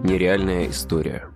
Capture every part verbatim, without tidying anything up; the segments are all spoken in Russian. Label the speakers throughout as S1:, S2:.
S1: Нереальная история.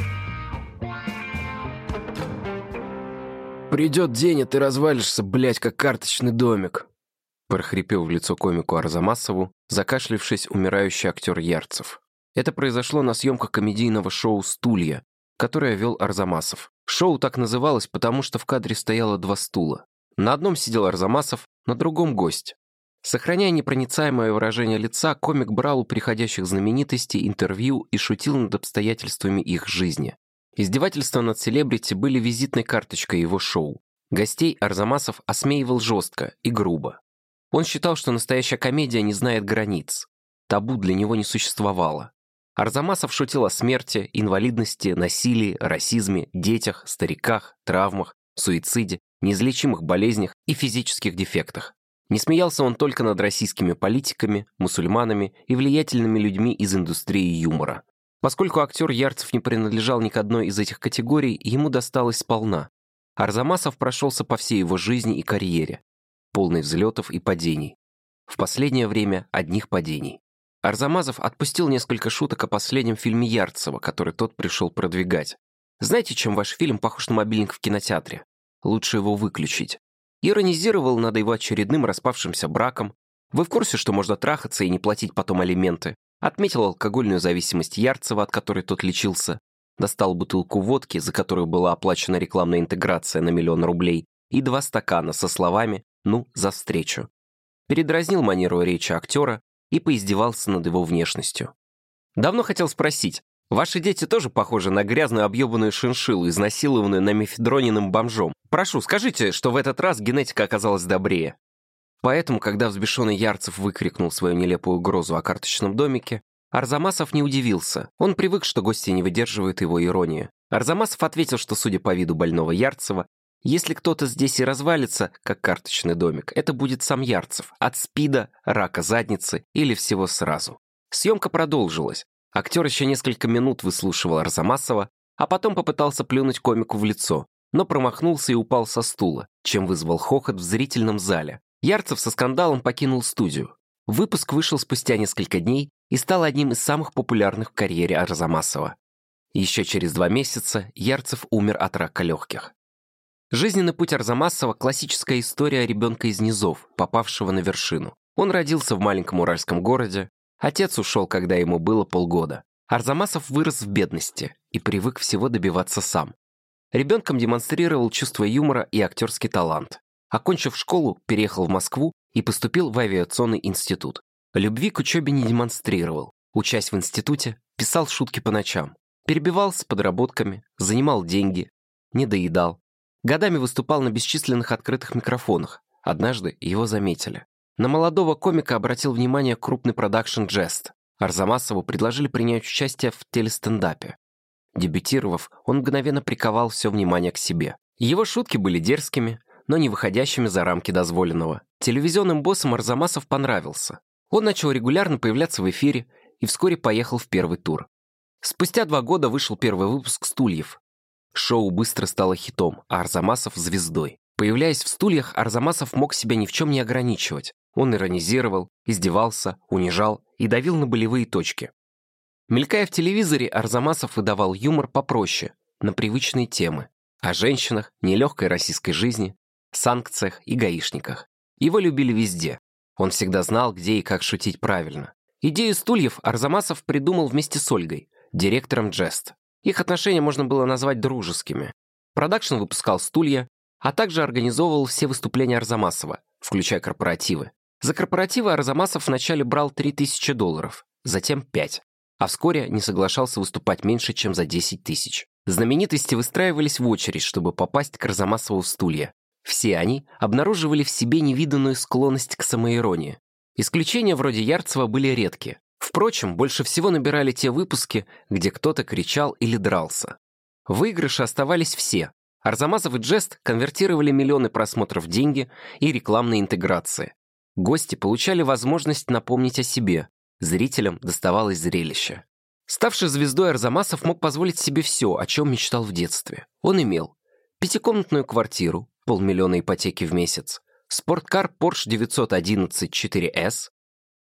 S1: «Придет день, и ты развалишься, блядь, как карточный домик», прохрипел в лицо комику Арзамасову, закашлившись, умирающий актер Ярцев. Это произошло на съемках комедийного шоу «Стулья», которое вел Арзамасов. Шоу так называлось, потому что в кадре стояло два стула. На одном сидел Арзамасов, на другом гость. Сохраняя непроницаемое выражение лица, комик брал у приходящих знаменитостей интервью и шутил над обстоятельствами их жизни. Издевательства над селебрити были визитной карточкой его шоу. Гостей Арзамасов осмеивал жестко и грубо. Он считал, что настоящая комедия не знает границ. Табу для него не существовало. Арзамасов шутил о смерти, инвалидности, насилии, расизме, детях, стариках, травмах, суициде, неизлечимых болезнях и физических дефектах. Не смеялся он только над российскими политиками, мусульманами и влиятельными людьми из индустрии юмора. Поскольку актер Ярцев не принадлежал ни к одной из этих категорий, ему досталось сполна. Арзамасов прошелся по всей его жизни и карьере, полный взлетов и падений. В последнее время одних падений. Арзамасов отпустил несколько шуток о последнем фильме Ярцева, который тот пришел продвигать. «Знаете, чем ваш фильм похож на мобильник в кинотеатре? Лучше его выключить». Иронизировал над его очередным распавшимся браком. Вы в курсе, что можно трахаться и не платить потом алименты? Отметил алкогольную зависимость Ярцева, от которой тот лечился. Достал бутылку водки, за которую была оплачена рекламная интеграция на миллион рублей, и два стакана со словами «ну, за встречу». Передразнил манеру речи актера и поиздевался над его внешностью. Давно хотел спросить, ваши дети тоже похожи на грязную объебанную шиншиллу, изнасилованную на мефедрониным бомжом? Прошу, скажите, что в этот раз генетика оказалась добрее. Поэтому, когда взбешенный Ярцев выкрикнул свою нелепую угрозу о карточном домике, Арзамасов не удивился. Он привык, что гости не выдерживают его иронии. Арзамасов ответил, что, судя по виду больного Ярцева, если кто-то здесь и развалится, как карточный домик, это будет сам Ярцев, от СПИДа, рака задницы или всего сразу. Съемка продолжилась. Актер еще несколько минут выслушивал Арзамасова, а потом попытался плюнуть комику в лицо, но промахнулся и упал со стула, чем вызвал хохот в зрительном зале. Ярцев со скандалом покинул студию. Выпуск вышел спустя несколько дней и стал одним из самых популярных в карьере Арзамасова. Еще через два месяца Ярцев умер от рака легких. Жизненный путь Арзамасова – классическая история ребенка из низов, попавшего на вершину. Он родился в маленьком уральском городе. Отец ушел, когда ему было полгода. Арзамасов вырос в бедности и привык всего добиваться сам. Ребенком демонстрировал чувство юмора и актерский талант. Окончив школу, переехал в Москву и поступил в авиационный институт. Любви к учебе не демонстрировал. Учась в институте, писал шутки по ночам. Перебивался подработками, занимал деньги, не доедал. Годами выступал на бесчисленных открытых микрофонах. Однажды его заметили. На молодого комика обратил внимание крупный продакшн «Джест». Арзамасову предложили принять участие в телестендапе. Дебютировав, он мгновенно приковал все внимание к себе. Его шутки были дерзкими, но не выходящими за рамки дозволенного. Телевизионным боссам Арзамасов понравился. Он начал регулярно появляться в эфире и вскоре поехал в первый тур. Спустя два года вышел первый выпуск «Стульев». Шоу быстро стало хитом, а Арзамасов — звездой. Появляясь в «Стульях», Арзамасов мог себя ни в чем не ограничивать. Он иронизировал, издевался, унижал и давил на болевые точки. Мелькая в телевизоре, Арзамасов выдавал юмор попроще, на привычные темы. О женщинах, нелегкой российской жизни, санкциях и гаишниках. Его любили везде. Он всегда знал, где и как шутить правильно. Идею «Стульев» Арзамасов придумал вместе с Ольгой, директором «Джест». Их отношения можно было назвать дружескими. Продакшн выпускал «Стулья», а также организовывал все выступления Арзамасова, включая корпоративы. За корпоративы Арзамасов вначале брал три тысячи долларов, затем пять, а вскоре не соглашался выступать меньше, чем за десять тысяч. Знаменитости выстраивались в очередь, чтобы попасть к Арзамасову в «Стулья». Все они обнаруживали в себе невиданную склонность к самоиронии. Исключения вроде Ярцева были редки. Впрочем, больше всего набирали те выпуски, где кто-то кричал или дрался. В выигрыше оставались все. Арзамасов и «Джест» конвертировали миллионы просмотров в деньги и рекламные интеграции. Гости получали возможность напомнить о себе. Зрителям доставалось зрелище. Ставший звездой, Арзамасов мог позволить себе все, о чем мечтал в детстве. Он имел пятикомнатную квартиру, полмиллиона ипотеки в месяц, спорткар Porsche девятьсот одиннадцать четыре эс,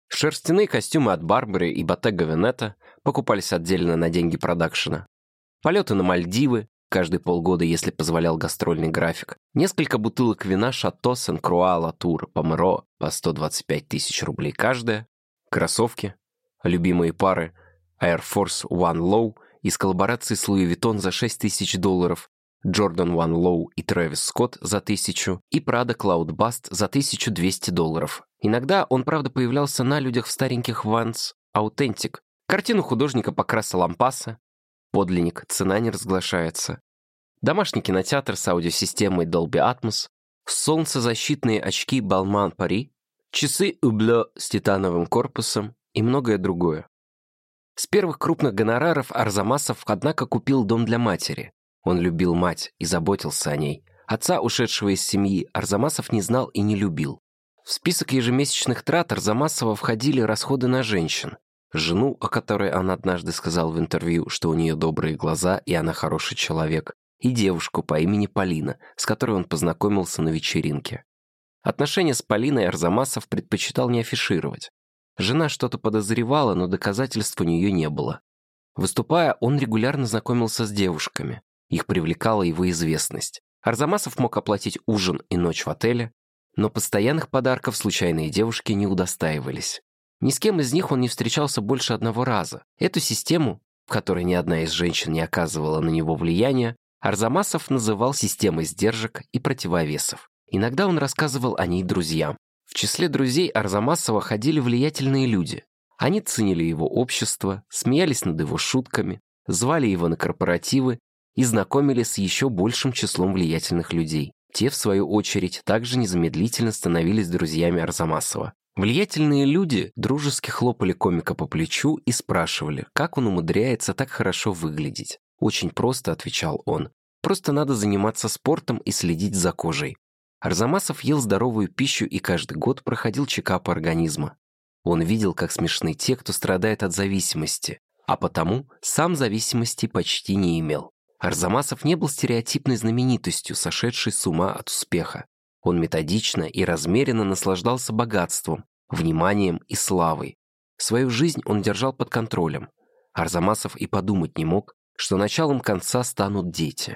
S1: Шерстяные костюмы от Барбары и Bottega Veneta покупались отдельно на деньги продакшена. Полеты на Мальдивы, каждые полгода, если позволял гастрольный график. Несколько бутылок вина «Шато Сен-Круа Латур» Померо по сто двадцать пять тысяч рублей каждая. Кроссовки. Любимые пары Air Force One Low из коллаборации с Louis Vuitton за шесть тысяч долларов, Jordan One Low и Travis Scott за тысячу и Prada Cloud Bust за тысячу двести долларов. Иногда он, правда, появлялся на людях в стареньких Vans Authentic. Картину художника Покраса Лампаса. Подлинник, цена не разглашается. Домашний кинотеатр с аудиосистемой Dolby Atmos. Солнцезащитные очки Balmain Paris. Часы Hublot с титановым корпусом и многое другое. С первых крупных гонораров Арзамасов, однако, купил дом для матери. Он любил мать и заботился о ней. Отца, ушедшего из семьи, Арзамасов не знал и не любил. В список ежемесячных трат Арзамасова входили расходы на женщин. Жену, о которой он однажды сказал в интервью, что у нее добрые глаза и она хороший человек, и девушку по имени Полина, с которой он познакомился на вечеринке. Отношения с Полиной Арзамасов предпочитал не афишировать. Жена что-то подозревала, но доказательств у нее не было. Выступая, он регулярно знакомился с девушками. Их привлекала его известность. Арзамасов мог оплатить ужин и ночь в отеле, но постоянных подарков случайные девушки не удостаивались. Ни с кем из них он не встречался больше одного раза. Эту систему, в которой ни одна из женщин не оказывала на него влияния, Арзамасов называл системой сдержек и противовесов. Иногда он рассказывал о ней друзьям. В числе друзей Арзамасова ходили влиятельные люди. Они ценили его общество, смеялись над его шутками, звали его на корпоративы и знакомили с еще большим числом влиятельных людей. Те, в свою очередь, также незамедлительно становились друзьями Арзамасова. Влиятельные люди дружески хлопали комика по плечу и спрашивали, как он умудряется так хорошо выглядеть. «Очень просто», — отвечал он. «Просто надо заниматься спортом и следить за кожей». Арзамасов ел здоровую пищу и каждый год проходил чекап организма. Он видел, как смешны те, кто страдает от зависимости, а потому сам зависимости почти не имел. Арзамасов не был стереотипной знаменитостью, сошедшей с ума от успеха. Он методично и размеренно наслаждался богатством, вниманием и славой. Свою жизнь он держал под контролем. Арзамасов и подумать не мог, что началом конца станут дети.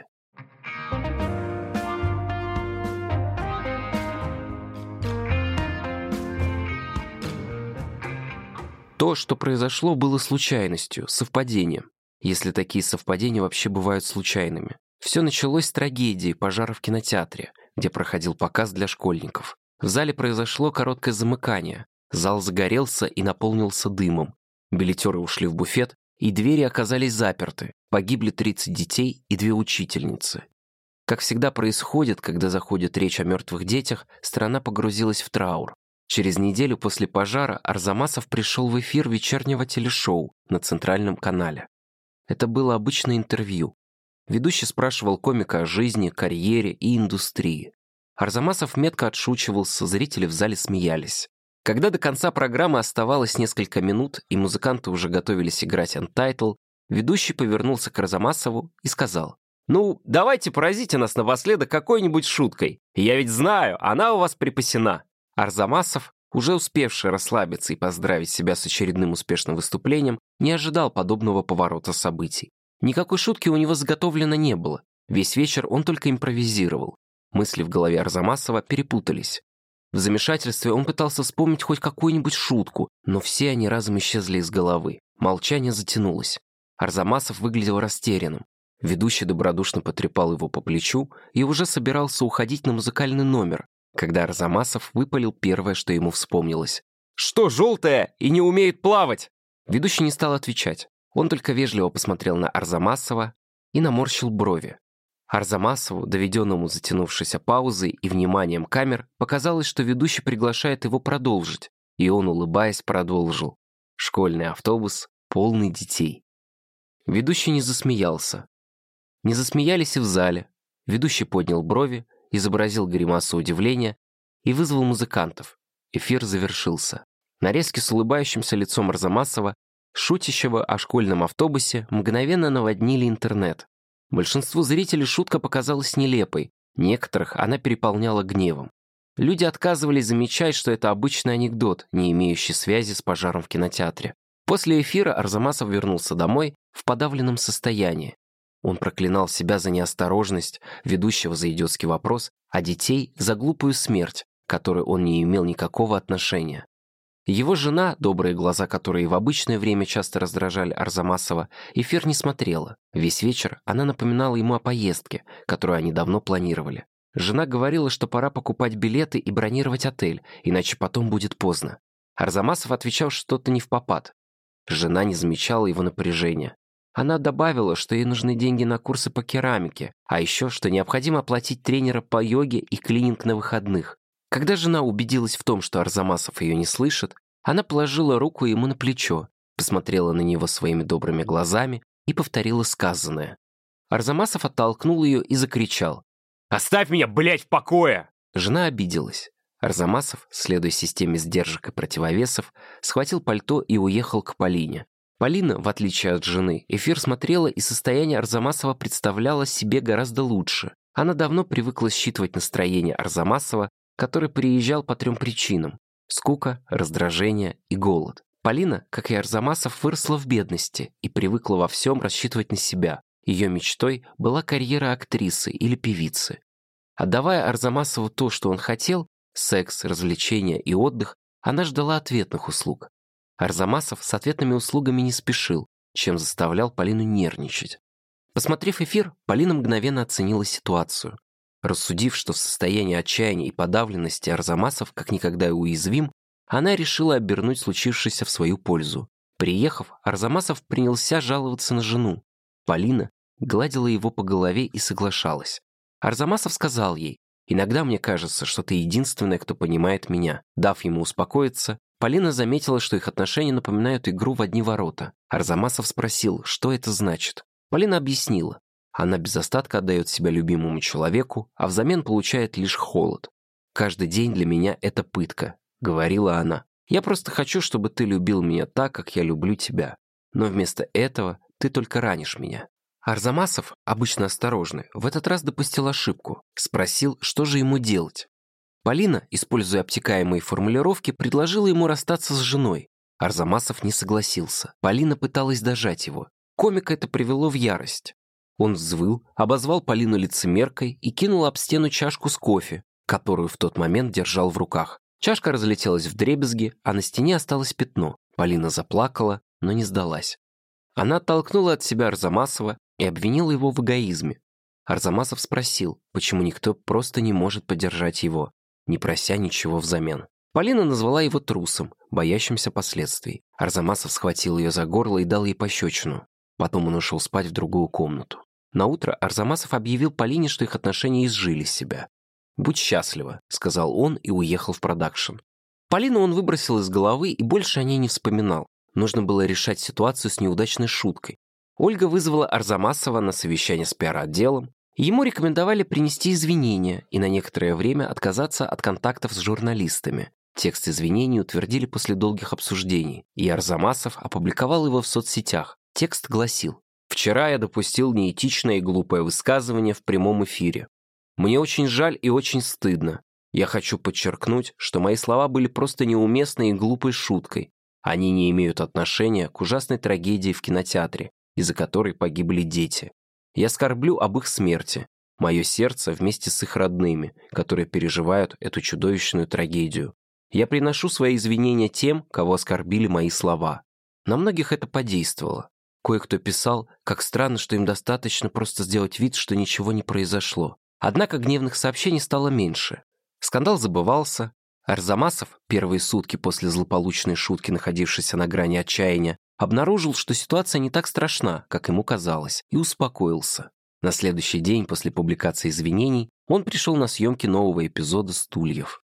S1: То, что произошло, было случайностью, совпадением, если такие совпадения вообще бывают случайными. Все началось с трагедии пожара в кинотеатре, где проходил показ для школьников. В зале произошло короткое замыкание. Зал загорелся и наполнился дымом. Билетеры ушли в буфет, и двери оказались заперты. Погибли тридцать детей и две учительницы. Как всегда происходит, когда заходит речь о мертвых детях, страна погрузилась в траур. Через неделю после пожара Арзамасов пришел в эфир вечернего телешоу на Центральном канале. Это было обычное интервью. Ведущий спрашивал комика о жизни, карьере и индустрии. Арзамасов метко отшучивался, зрители в зале смеялись. Когда до конца программы оставалось несколько минут, и музыканты уже готовились играть Untitled, ведущий повернулся к Арзамасову и сказал: «Ну, давайте поразите нас напоследок какой-нибудь шуткой. Я ведь знаю, она у вас припасена». Арзамасов, уже успевший расслабиться и поздравить себя с очередным успешным выступлением, не ожидал подобного поворота событий. Никакой шутки у него заготовлено не было. Весь вечер он только импровизировал. Мысли в голове Арзамасова перепутались. В замешательстве он пытался вспомнить хоть какую-нибудь шутку, но все они разом исчезли из головы. Молчание затянулось. Арзамасов выглядел растерянным. Ведущий добродушно потрепал его по плечу и уже собирался уходить на музыкальный номер, когда Арзамасов выпалил первое, что ему вспомнилось. «Что, желтая и не умеет плавать?» Ведущий не стал отвечать. Он только вежливо посмотрел на Арзамасова и наморщил брови. Арзамасову, доведенному затянувшейся паузой и вниманием камер, показалось, что ведущий приглашает его продолжить, и он, улыбаясь, продолжил. Школьный автобус, полный детей. Ведущий не засмеялся. Не засмеялись и в зале. Ведущий поднял брови, изобразил гримасу удивления и вызвал музыкантов. Эфир завершился. Нарезки с улыбающимся лицом Арзамасова, шутящего о школьном автобусе, мгновенно наводнили интернет. Большинству зрителей шутка показалась нелепой, некоторых она переполняла гневом. Люди отказывались замечать, что это обычный анекдот, не имеющий связи с пожаром в кинотеатре. После эфира Арзамасов вернулся домой в подавленном состоянии. Он проклинал себя за неосторожность ведущего за идиотский вопрос, а детей за глупую смерть, к которой он не имел никакого отношения. Его жена, добрые глаза которой в обычное время часто раздражали Арзамасова, эфир не смотрела. Весь вечер она напоминала ему о поездке, которую они давно планировали. Жена говорила, что пора покупать билеты и бронировать отель, иначе потом будет поздно. Арзамасов отвечал что-то невпопад. Жена не замечала его напряжения. Она добавила, что ей нужны деньги на курсы по керамике, а еще, что необходимо оплатить тренера по йоге и клининг на выходных. Когда жена убедилась в том, что Арзамасов ее не слышит, она положила руку ему на плечо, посмотрела на него своими добрыми глазами и повторила сказанное. Арзамасов оттолкнул ее и закричал: «Оставь меня, блядь, в покое!» Жена обиделась. Арзамасов, следуя системе сдержек и противовесов, схватил пальто и уехал к Полине. Полина, в отличие от жены, эфир смотрела, и состояние Арзамасова представляло себе гораздо лучше. Она давно привыкла считывать настроение Арзамасова, который приезжал по трем причинам – скука, раздражение и голод. Полина, как и Арзамасов, выросла в бедности и привыкла во всем рассчитывать на себя. Ее мечтой была карьера актрисы или певицы. Отдавая Арзамасову то, что он хотел – секс, развлечения и отдых, она ждала ответных услуг. Арзамасов с ответными услугами не спешил, чем заставлял Полину нервничать. Посмотрев эфир, Полина мгновенно оценила ситуацию. Рассудив, что в состоянии отчаяния и подавленности Арзамасов как никогда уязвим, она решила обернуть случившееся в свою пользу. Приехав, Арзамасов принялся жаловаться на жену. Полина гладила его по голове и соглашалась. Арзамасов сказал ей: «Иногда мне кажется, что ты единственная, кто понимает меня». Дав ему успокоиться, Полина заметила, что их отношения напоминают игру в одни ворота. Арзамасов спросил, что это значит. Полина объяснила. Она без остатка отдает себя любимому человеку, а взамен получает лишь холод. «Каждый день для меня это пытка», — говорила она. «Я просто хочу, чтобы ты любил меня так, как я люблю тебя. Но вместо этого ты только ранишь меня». Арзамасов, обычно осторожный, в этот раз допустил ошибку. Спросил, что же ему делать. Полина, используя обтекаемые формулировки, предложила ему расстаться с женой. Арзамасов не согласился. Полина пыталась дожать его. Комика это привело в ярость. Он взвыл, обозвал Полину лицемеркой и кинул об стену чашку с кофе, которую в тот момент держал в руках. Чашка разлетелась вдребезги, а на стене осталось пятно. Полина заплакала, но не сдалась. Она оттолкнула от себя Арзамасова и обвинила его в эгоизме. Арзамасов спросил, почему никто просто не может поддержать его, не прося ничего взамен. Полина назвала его трусом, боящимся последствий. Арзамасов схватил ее за горло и дал ей пощечину. Потом он ушел спать в другую комнату. Наутро Арзамасов объявил Полине, что их отношения изжили себя. «Будь счастлива», — сказал он и уехал в продакшн. Полину он выбросил из головы и больше о ней не вспоминал. Нужно было решать ситуацию с неудачной шуткой. Ольга вызвала Арзамасова на совещание с пиар-отделом. Ему рекомендовали принести извинения и на некоторое время отказаться от контактов с журналистами. Текст извинений утвердили после долгих обсуждений, и Арзамасов опубликовал его в соцсетях. Текст гласил: «Вчера я допустил неэтичное и глупое высказывание в прямом эфире. Мне очень жаль и очень стыдно. Я хочу подчеркнуть, что мои слова были просто неуместной и глупой шуткой. Они не имеют отношения к ужасной трагедии в кинотеатре, из-за которой погибли дети. Я скорблю об их смерти. Мое сердце вместе с их родными, которые переживают эту чудовищную трагедию. Я приношу свои извинения тем, кого оскорбили мои слова». На многих это подействовало. Кое-кто писал, как странно, что им достаточно просто сделать вид, что ничего не произошло. Однако гневных сообщений стало меньше. Скандал забывался. Арзамасов, первые сутки после злополучной шутки, находившийся на грани отчаяния, обнаружил, что ситуация не так страшна, как ему казалось, и успокоился. На следующий день после публикации извинений он пришел на съемки нового эпизода «Стульев».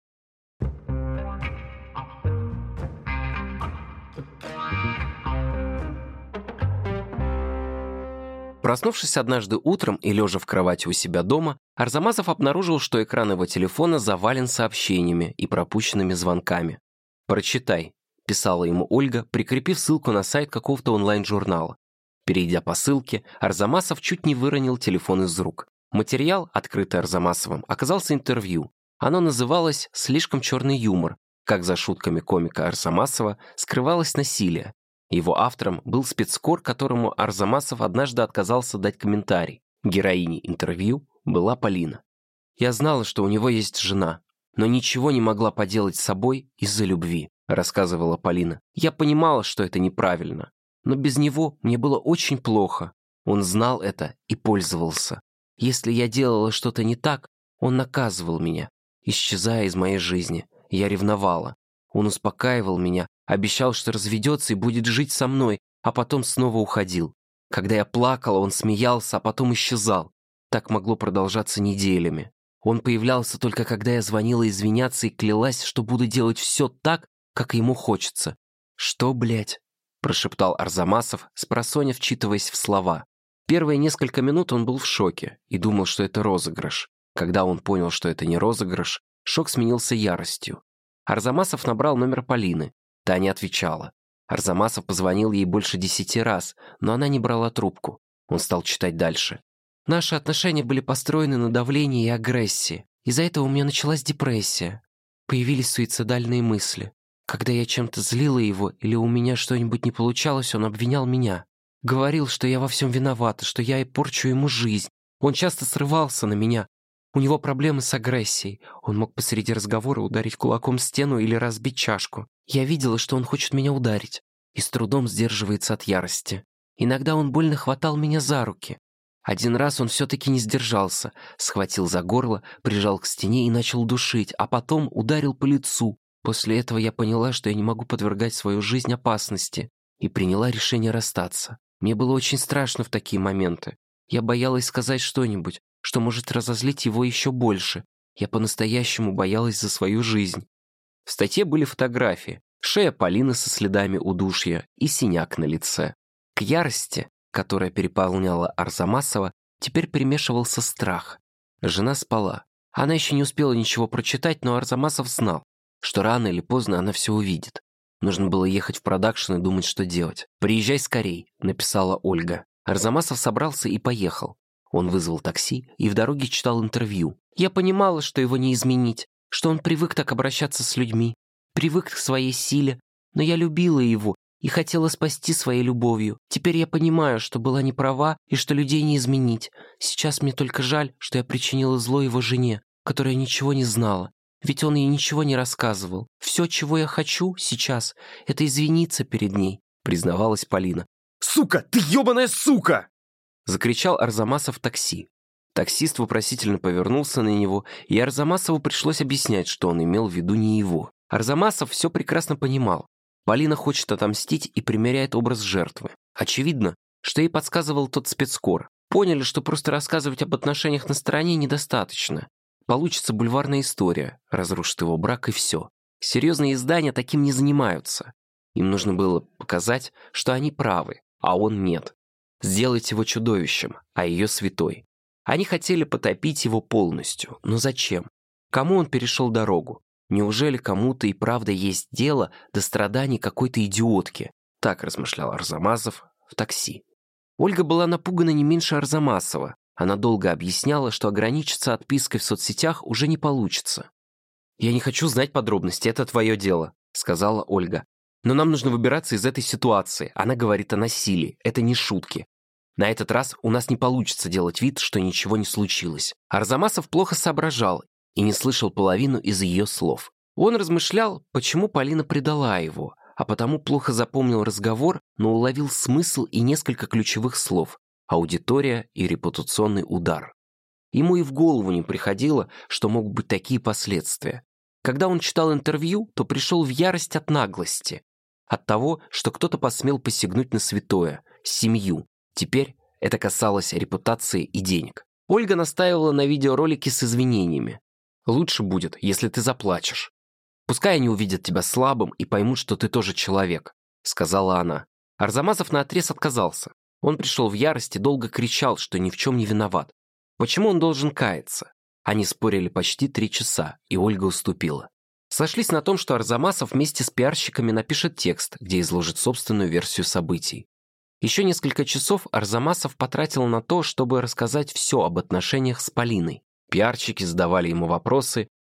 S1: Проснувшись однажды утром и лежа в кровати у себя дома, Арзамасов обнаружил, что экран его телефона завален сообщениями и пропущенными звонками. «Прочитай», — писала ему Ольга, прикрепив ссылку на сайт какого-то онлайн-журнала. Перейдя по ссылке, Арзамасов чуть не выронил телефон из рук. Материал, открытый Арзамасовым, оказался интервью. Оно называлось «Слишком черный юмор», как за шутками комика Арзамасова скрывалось насилие. Его автором был спецкор, которому Арзамасов однажды отказался дать комментарий. Героиней интервью была Полина. «Я знала, что у него есть жена, но ничего не могла поделать с собой из-за любви», рассказывала Полина. «Я понимала, что это неправильно, но без него мне было очень плохо. Он знал это и пользовался. Если я делала что-то не так, он наказывал меня, исчезая из моей жизни. Я ревновала. Он успокаивал меня, обещал, что разведется и будет жить со мной, а потом снова уходил. Когда я плакала, он смеялся, а потом исчезал. Так могло продолжаться неделями. Он появлялся только когда я звонила извиняться и клялась, что буду делать все так, как ему хочется. «Что, блядь?» – прошептал Арзамасов, спросонья вчитываясь в слова. Первые несколько минут он был в шоке и думал, что это розыгрыш. Когда он понял, что это не розыгрыш, шок сменился яростью. Арзамасов набрал номер Полины. Та не отвечала. Арзамасов позвонил ей больше десяти раз, но она не брала трубку. Он стал читать дальше. «Наши отношения были построены на давлении и агрессии. Из-за этого у меня началась депрессия. Появились суицидальные мысли. Когда я чем-то злила его или у меня что-нибудь не получалось, он обвинял меня. Говорил, что я во всем виновата, что я и порчу ему жизнь. Он часто срывался на меня. У него проблемы с агрессией. Он мог посреди разговора ударить кулаком в стену или разбить чашку. Я видела, что он хочет меня ударить, и с трудом сдерживается от ярости. Иногда он больно хватал меня за руки. Один раз он все-таки не сдержался, схватил за горло, прижал к стене и начал душить, а потом ударил по лицу. После этого я поняла, что я не могу подвергать свою жизнь опасности, и приняла решение расстаться. Мне было очень страшно в такие моменты. Я боялась сказать что-нибудь, что может разозлить его еще больше. Я по-настоящему боялась за свою жизнь». В статье были фотографии. Шея Полины со следами удушья и синяк на лице. К ярости, которая переполняла Арзамасова, теперь примешивался страх. Жена спала. Она еще не успела ничего прочитать, но Арзамасов знал, что рано или поздно она все увидит. Нужно было ехать в продакшн и думать, что делать. «Приезжай скорей», — написала Ольга. Арзамасов собрался и поехал. Он вызвал такси и в дороге читал интервью. «Я понимала, что его не изменить, что он привык так обращаться с людьми, привык к своей силе, но я любила его и хотела спасти своей любовью. Теперь я понимаю, что была не права и что людей не изменить. Сейчас мне только жаль, что я причинила зло его жене, которая ничего не знала. Ведь он ей ничего не рассказывал. Все, чего я хочу сейчас, это извиниться перед ней», — признавалась Полина.
S2: «Сука, ты ебаная сука!»
S1: — закричал Арзамасов в такси. Таксист вопросительно повернулся на него, и Арзамасову пришлось объяснять, что он имел в виду не его. Арзамасов все прекрасно понимал. Полина хочет отомстить и примеряет образ жертвы. Очевидно, что ей подсказывал тот спецкор. Поняли, что просто рассказывать об отношениях на стороне недостаточно. Получится бульварная история, разрушит его брак и все. Серьезные издания таким не занимаются. Им нужно было показать, что они правы, а он нет. Сделать его чудовищем, а ее святой. Они хотели потопить его полностью. Но зачем? Кому он перешел дорогу? Неужели кому-то и правда есть дело до страданий какой-то идиотки? Так размышлял Арзамасов в такси. Ольга была напугана не меньше Арзамасова. Она долго объясняла, что ограничиться отпиской в соцсетях уже не получится. «Я не хочу знать подробности, это твое дело», — сказала Ольга. «Но нам нужно выбираться из этой ситуации. Она говорит о насилии, это не шутки. На этот раз у нас не получится делать вид, что ничего не случилось». Арзамасов плохо соображал и не слышал половину из ее слов. Он размышлял, почему Полина предала его, а потому плохо запомнил разговор, но уловил смысл и несколько ключевых слов: аудитория и репутационный удар. Ему и в голову не приходило, что могут быть такие последствия. Когда он читал интервью, то пришел в ярость от наглости, от того, что кто-то посмел посягнуть на святое, семью. Теперь это касалось репутации и денег. Ольга настаивала на видеоролике с извинениями. «Лучше будет, если ты заплачешь. Пускай они увидят тебя слабым и поймут, что ты тоже человек», — сказала она. Арзамасов наотрез отказался. Он пришел в ярость и долго кричал, что ни в чем не виноват. Почему он должен каяться? Они спорили почти три часа, и Ольга уступила. Сошлись на том, что Арзамасов вместе с пиарщиками напишет текст, где изложит собственную версию событий. Еще несколько часов Арзамасов потратил на то, чтобы рассказать все об отношениях с Полиной. Пиарщики задавали ему вопросы,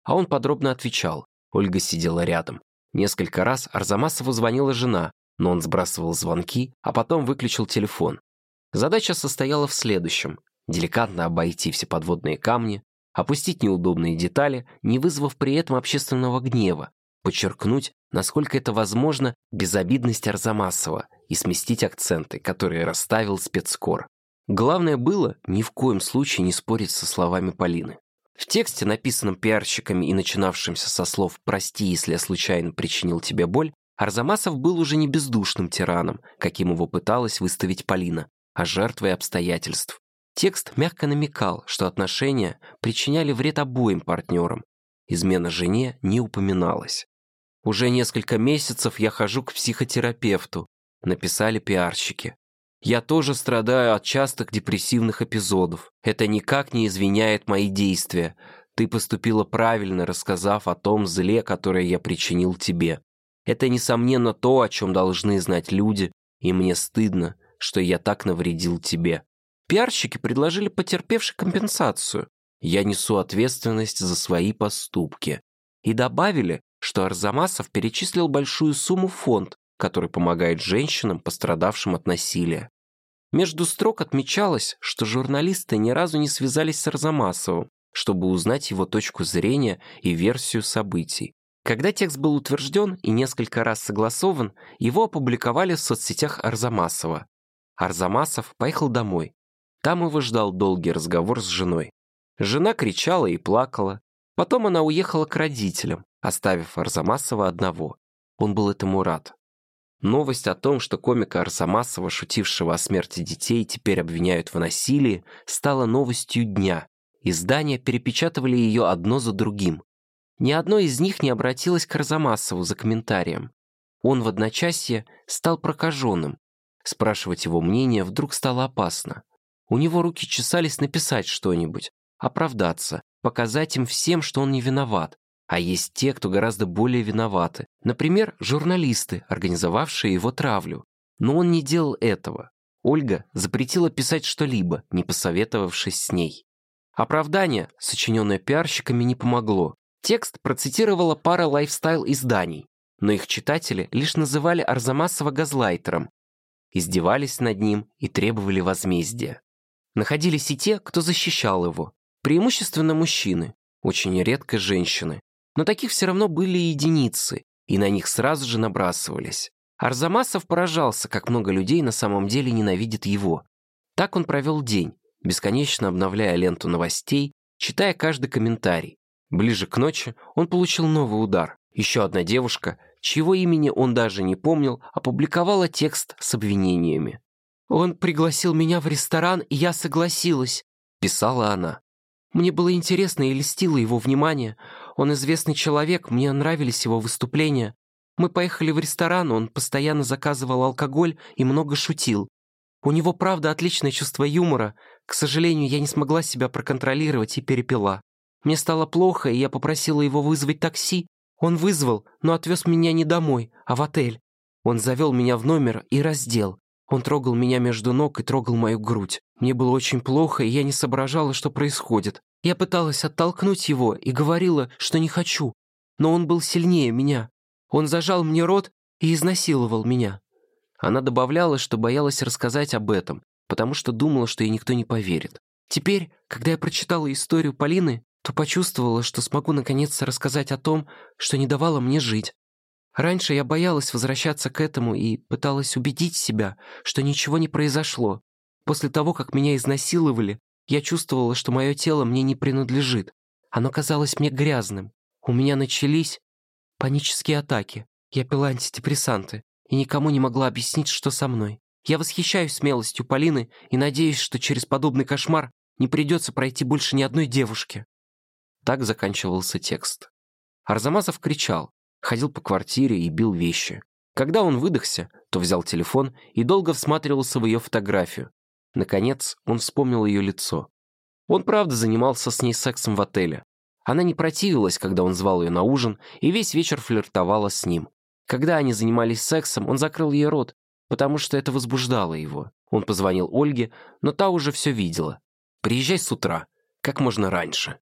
S1: а он подробно отвечал. Ольга сидела рядом. Несколько раз Арзамасову звонила жена, но он сбрасывал звонки, а потом выключил телефон. Задача состояла в следующем: деликатно обойти все подводные камни, опустить неудобные детали, не вызвав при этом общественного гнева, подчеркнуть, насколько это возможно, безобидность Арзамасова и сместить акценты, которые расставил спецкор. Главное было ни в коем случае не спорить со словами Полины. В тексте, написанном пиарщиками и начинавшемся со слов «прости, если я случайно причинил тебе боль», Арзамасов был уже не бездушным тираном, каким его пыталась выставить Полина, а жертвой обстоятельств. Текст мягко намекал, что отношения причиняли вред обоим партнерам. Измена жене не упоминалась. «Уже несколько месяцев я хожу к психотерапевту», написали пиарщики. «Я тоже страдаю от частых депрессивных эпизодов. Это никак не извиняет мои действия. Ты поступила правильно, рассказав о том зле, которое я причинил тебе. Это, несомненно, то, о чем должны знать люди, и мне стыдно, что я так навредил тебе». Пиарщики предложили потерпевшей компенсацию. «Я несу ответственность за свои поступки». И добавили, что Арзамасов перечислил большую сумму в фонд, который помогает женщинам, пострадавшим от насилия. Между строк отмечалось, что журналисты ни разу не связались с Арзамасовым, чтобы узнать его точку зрения и версию событий. Когда текст был утвержден и несколько раз согласован, его опубликовали в соцсетях Арзамасова. Арзамасов поехал домой. Там его ждал долгий разговор с женой. Жена кричала и плакала. Потом она уехала к родителям, оставив Арзамасова одного. Он был этому рад. Новость о том, что комика Арзамасова, шутившего о смерти детей, теперь обвиняют в насилии, стала новостью дня. Издания перепечатывали ее одно за другим. Ни одно из них не обратилось к Арзамасову за комментарием. Он в одночасье стал прокаженным. Спрашивать его мнение вдруг стало опасно. У него руки чесались написать что-нибудь, оправдаться, показать им всем, что он не виноват. А есть те, кто гораздо более виноваты. Например, журналисты, организовавшие его травлю. Но он не делал этого. Ольга запретила писать что-либо, не посоветовавшись с ней. Оправдание, сочиненное пиарщиками, не помогло. Текст процитировала пара лайфстайл-изданий, но их читатели лишь называли Арзамасова газлайтером, издевались над ним и требовали возмездия. Находились и те, кто защищал его. Преимущественно мужчины, очень редко женщины. Но таких все равно были единицы, и на них сразу же набрасывались. Арзамасов поражался, как много людей на самом деле ненавидит его. Так он провел день, бесконечно обновляя ленту новостей, читая каждый комментарий. Ближе к ночи он получил новый удар. Еще одна девушка, чьего имени он даже не помнил, опубликовала текст с обвинениями. «Он пригласил меня в ресторан, и я согласилась», — писала она. «Мне было интересно и льстило его внимание. Он известный человек, мне нравились его выступления. Мы поехали в ресторан, он постоянно заказывал алкоголь и много шутил. У него, правда, отличное чувство юмора. К сожалению, я не смогла себя проконтролировать и перепила. Мне стало плохо, и я попросила его вызвать такси. Он вызвал, но отвез меня не домой, а в отель. Он завел меня в номер и раздел. Он трогал меня между ног и трогал мою грудь. Мне было очень плохо, и я не соображала, что происходит. Я пыталась оттолкнуть его и говорила, что не хочу. Но он был сильнее меня. Он зажал мне рот и изнасиловал меня». Она добавляла, что боялась рассказать об этом, потому что думала, что ей никто не поверит. «Теперь, когда я прочитала историю Полины, то почувствовала, что смогу наконец-то рассказать о том, что не давало мне жить. Раньше я боялась возвращаться к этому и пыталась убедить себя, что ничего не произошло. После того, как меня изнасиловали, я чувствовала, что мое тело мне не принадлежит. Оно казалось мне грязным. У меня начались панические атаки. Я пила антидепрессанты и никому не могла объяснить, что со мной. Я восхищаюсь смелостью Полины и надеюсь, что через подобный кошмар не придется пройти больше ни одной девушке». Так заканчивался текст. Арзамасов кричал, ходил по квартире и бил вещи. Когда он выдохся, то взял телефон и долго всматривался в ее фотографию. Наконец, он вспомнил ее лицо. Он правда занимался с ней сексом в отеле. Она не противилась, когда он звал ее на ужин, и весь вечер флиртовала с ним. Когда они занимались сексом, он закрыл ей рот, потому что это возбуждало его. Он позвонил Ольге, но та уже все видела. «Приезжай с утра, как можно раньше».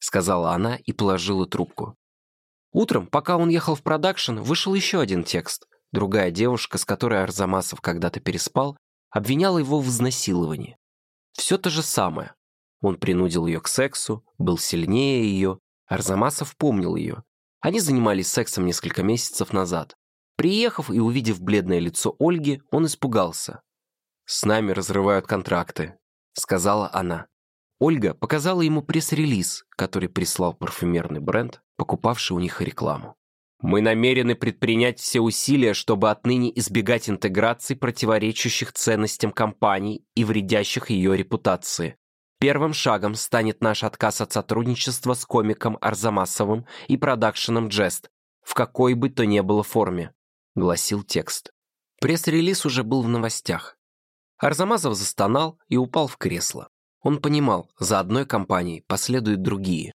S1: сказала она и положила трубку. Утром, пока он ехал в продакшн, вышел еще один текст. Другая девушка, с которой Арзамасов когда-то переспал, обвиняла его в изнасиловании. Все то же самое. Он принудил ее к сексу, был сильнее ее. Арзамасов помнил ее. Они занимались сексом несколько месяцев назад. Приехав и увидев бледное лицо Ольги, он испугался. «С нами разрывают контракты», — сказала она. Ольга показала ему пресс-релиз, который прислал парфюмерный бренд, покупавший у них рекламу. «Мы намерены предпринять все усилия, чтобы отныне избегать интеграций, противоречащих ценностям компании и вредящих ее репутации. Первым шагом станет наш отказ от сотрудничества с комиком Арзамасовым и продакшеном Jest, в какой бы то ни было форме», — гласил текст. Пресс-релиз уже был в новостях. Арзамасов застонал и упал в кресло. Он понимал, за одной компанией последуют другие.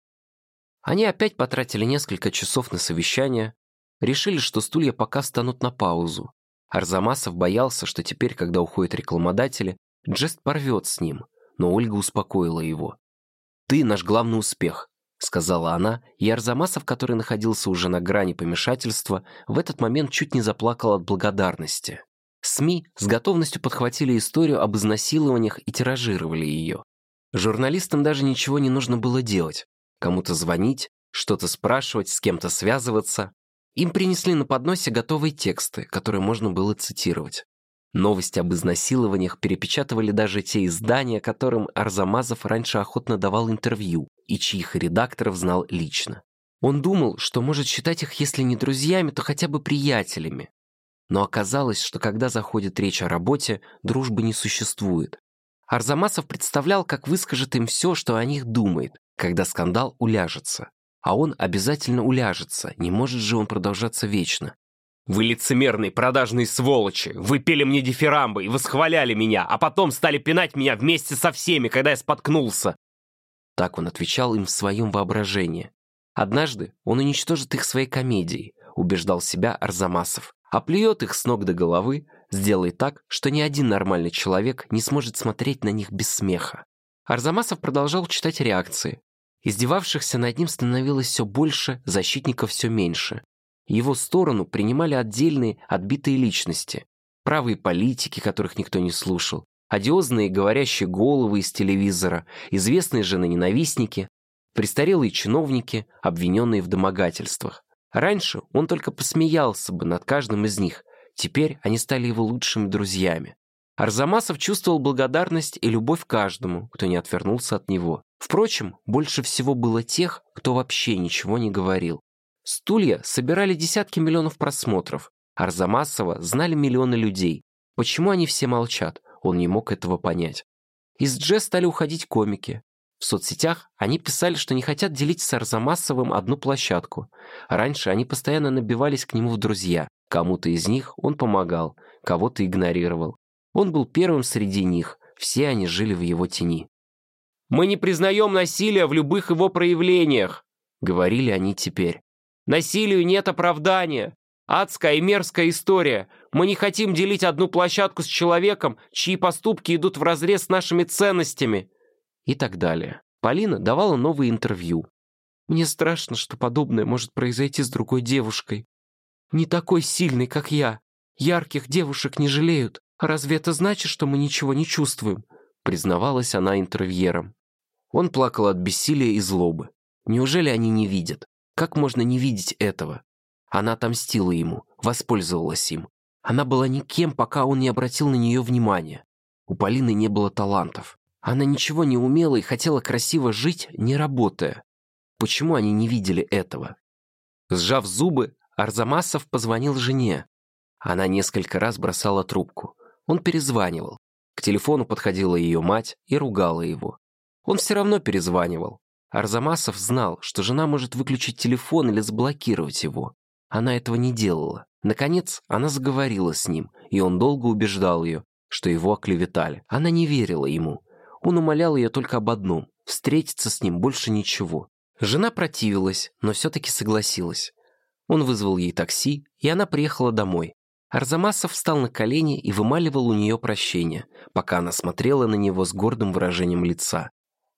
S1: Они опять потратили несколько часов на совещание, решили, что стулья пока станут на паузу. Арзамасов боялся, что теперь, когда уходят рекламодатели, Jest порвет с ним, но Ольга успокоила его. «Ты наш главный успех», — сказала она, и Арзамасов, который находился уже на грани помешательства, в этот момент чуть не заплакал от благодарности. СМИ с готовностью подхватили историю об изнасилованиях и тиражировали ее. Журналистам даже ничего не нужно было делать. Кому-то звонить, что-то спрашивать, с кем-то связываться. Им принесли на подносе готовые тексты, которые можно было цитировать. Новости об изнасилованиях перепечатывали даже те издания, которым Арзамасов раньше охотно давал интервью и чьих редакторов знал лично. Он думал, что может считать их, если не друзьями, то хотя бы приятелями. Но оказалось, что когда заходит речь о работе, дружбы не существует. Арзамасов представлял, как выскажет им все, что о них думает, когда скандал уляжется. А он обязательно уляжется, не может же он продолжаться вечно. «Вы лицемерные продажные сволочи! Вы пели мне дифирамбы и восхваляли меня, а потом стали пинать меня вместе со всеми, когда я споткнулся!» Так он отвечал им в своем воображении. Однажды он уничтожит их своей комедией, убеждал себя Арзамасов, оплюет их с ног до головы, сделает так, что ни один нормальный человек не сможет смотреть на них без смеха. Арзамасов продолжал читать реакции. Издевавшихся над ним становилось все больше, защитников все меньше. Его сторону принимали отдельные, отбитые личности. Правые политики, которых никто не слушал, одиозные говорящие головы из телевизора, известные женоненавистники, престарелые чиновники, обвиненные в домогательствах. Раньше он только посмеялся бы над каждым из них, теперь они стали его лучшими друзьями. Арзамасов чувствовал благодарность и любовь каждому, кто не отвернулся от него. Впрочем, больше всего было тех, кто вообще ничего не говорил. «Стулья» собирали десятки миллионов просмотров. Арзамасова знали миллионы людей. Почему они все молчат? Он не мог этого понять. Из Jest стали уходить комики. В соцсетях они писали, что не хотят делить с Арзамасовым одну площадку. Раньше они постоянно набивались к нему в друзья. Кому-то из них он помогал, кого-то игнорировал. Он был первым среди них, все они жили в его тени. «Мы не признаем насилия в любых его проявлениях», — говорили они теперь. «Насилию нет оправдания. Адская и мерзкая история. Мы не хотим делить одну площадку с человеком, чьи поступки идут вразрез с нашими ценностями». И так далее. Полина давала новые интервью. «Мне страшно, что подобное может произойти с другой девушкой. Не такой сильной, как я. Ярких девушек не жалеют. Разве это значит, что мы ничего не чувствуем?» Признавалась она интервьюерам. Он плакал от бессилия и злобы. Неужели они не видят? Как можно не видеть этого? Она отомстила ему, воспользовалась им. Она была никем, пока он не обратил на нее внимания. У Полины не было талантов. Она ничего не умела и хотела красиво жить, не работая. Почему они не видели этого? Сжав зубы, Арзамасов позвонил жене. Она несколько раз бросала трубку. Он перезванивал. К телефону подходила ее мать и ругала его. Он все равно перезванивал. Арзамасов знал, что жена может выключить телефон или заблокировать его. Она этого не делала. Наконец, она заговорила с ним, и он долго убеждал ее, что его оклеветали. Она не верила ему. Он умолял ее только об одном — встретиться с ним, больше ничего. Жена противилась, но все-таки согласилась. Он вызвал ей такси, и она приехала домой. Арзамасов встал на колени и вымаливал у нее прощение, пока она смотрела на него с гордым выражением лица.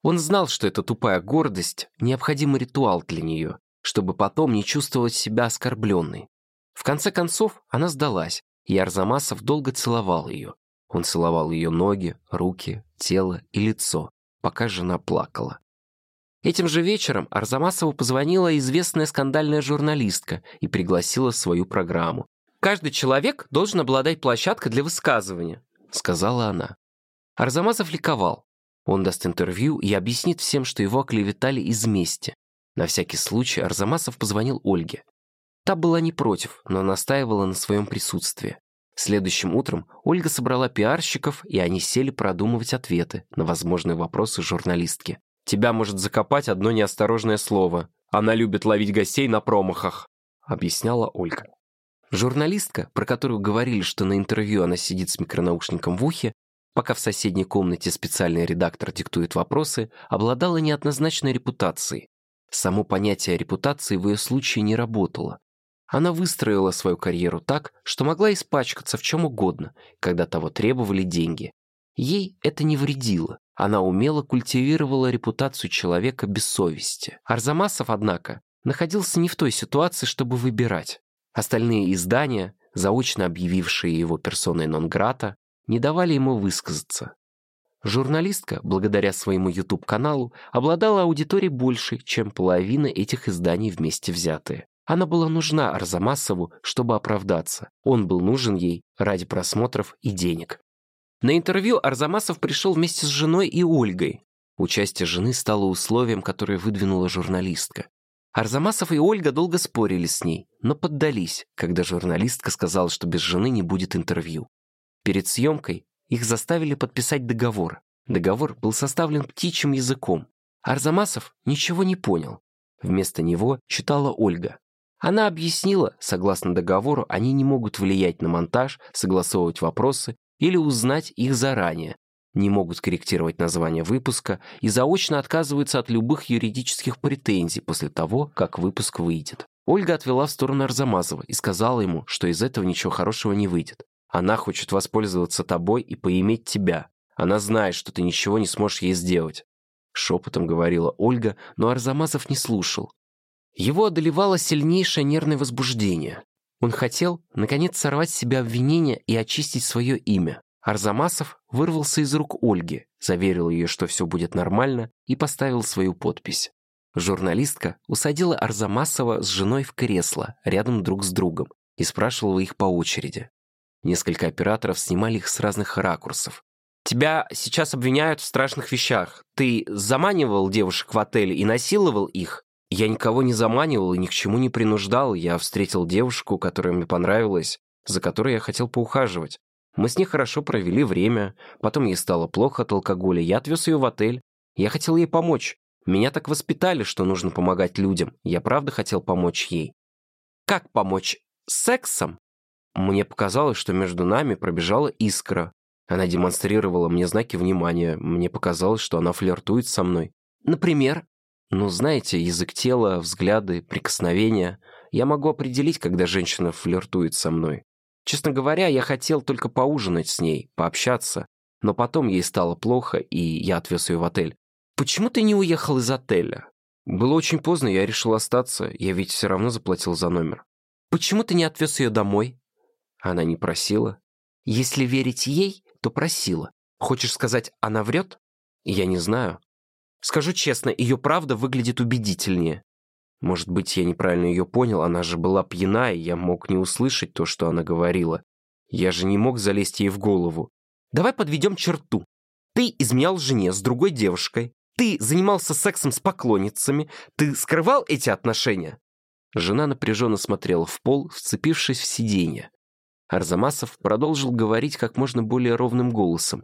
S1: Он знал, что эта тупая гордость — необходимый ритуал для нее, чтобы потом не чувствовать себя оскорбленной. В конце концов, она сдалась, и Арзамасов долго целовал ее. Он целовал ее ноги, руки, тело и лицо, пока жена плакала. Этим же вечером Арзамасову позвонила известная скандальная журналистка и пригласила в свою программу. «Каждый человек должен обладать площадкой для высказывания», — сказала она. Арзамасов ликовал. Он даст интервью и объяснит всем, что его оклеветали из мести. На всякий случай Арзамасов позвонил Ольге. Та была не против, но настаивала на своем присутствии. Следующим утром Ольга собрала пиарщиков, и они сели продумывать ответы на возможные вопросы журналистки. «Тебя может закопать одно неосторожное слово. Она любит ловить гостей на промахах», — объясняла Ольга. Журналистка, про которую говорили, что на интервью она сидит с микронаушником в ухе, пока в соседней комнате специальный редактор диктует вопросы, обладала неоднозначной репутацией. Само понятие репутации в ее случае не работало. Она выстроила свою карьеру так, что могла испачкаться в чем угодно, когда того требовали деньги. Ей это не вредило. Она умело культивировала репутацию человека без совести. Арзамасов, однако, находился не в той ситуации, чтобы выбирать. Остальные издания, заочно объявившие его персоной нон-грата, не давали ему высказаться. Журналистка, благодаря своему ютуб-каналу, обладала аудиторией больше, чем половина этих изданий вместе взятые. Она была нужна Арзамасову, чтобы оправдаться. Он был нужен ей ради просмотров и денег. На интервью Арзамасов пришел вместе с женой и Ольгой. Участие жены стало условием, которое выдвинула журналистка. Арзамасов и Ольга долго спорили с ней, но поддались, когда журналистка сказала, что без жены не будет интервью. Перед съемкой их заставили подписать договор. Договор был составлен птичьим языком. Арзамасов ничего не понял. Вместо него читала Ольга. Она объяснила, согласно договору, они не могут влиять на монтаж, согласовывать вопросы или узнать их заранее, не могут корректировать название выпуска и заочно отказываются от любых юридических претензий после того, как выпуск выйдет. Ольга отвела в сторону Арзамасова и сказала ему, что из этого ничего хорошего не выйдет. Она хочет воспользоваться тобой и поиметь тебя. Она знает, что ты ничего не сможешь ей сделать. Шепотом говорила Ольга, но Арзамасов не слушал. Его одолевало сильнейшее нервное возбуждение. Он хотел, наконец, сорвать с себя обвинения и очистить свое имя. Арзамасов вырвался из рук Ольги, заверил ее, что все будет нормально, и поставил свою подпись. Журналистка усадила Арзамасова с женой в кресло, рядом друг с другом, и спрашивала их по очереди. Несколько операторов снимали их с разных ракурсов. «Тебя сейчас обвиняют в страшных вещах. Ты заманивал девушек в отель и насиловал их?» «Я никого не заманивал и ни к чему не принуждал. Я встретил девушку, которая мне понравилась, за которой я хотел поухаживать. Мы с ней хорошо провели время, потом ей стало плохо от алкоголя, я отвез ее в отель. Я хотел ей помочь. Меня так воспитали, что нужно помогать людям. Я правда хотел помочь ей». «Как помочь? Сексом?» Мне показалось, что между нами пробежала искра. Она демонстрировала мне знаки внимания. Мне показалось, что она флиртует со мной. «Например?» «Ну, знаете, язык тела, взгляды, прикосновения. Я могу определить, когда женщина флиртует со мной. Честно говоря, я хотел только поужинать с ней, пообщаться. Но потом ей стало плохо, и я отвез ее в отель». «Почему ты не уехал из отеля?» «Было очень поздно, я решил остаться. Я ведь все равно заплатил за номер». «Почему ты не отвез ее домой?» Она не просила. «Если верить ей, то просила. Хочешь сказать, она врет?» «Я не знаю. Скажу честно, ее правда выглядит убедительнее. Может быть, я неправильно ее понял, она же была пьяна, и я мог не услышать то, что она говорила. Я же не мог залезть ей в голову. Давай подведем черту. Ты изменял жене с другой девушкой, ты занимался сексом с поклонницами, ты скрывал эти отношения?» Жена напряженно смотрела в пол, вцепившись в сиденье. Арзамасов продолжил говорить как можно более ровным голосом.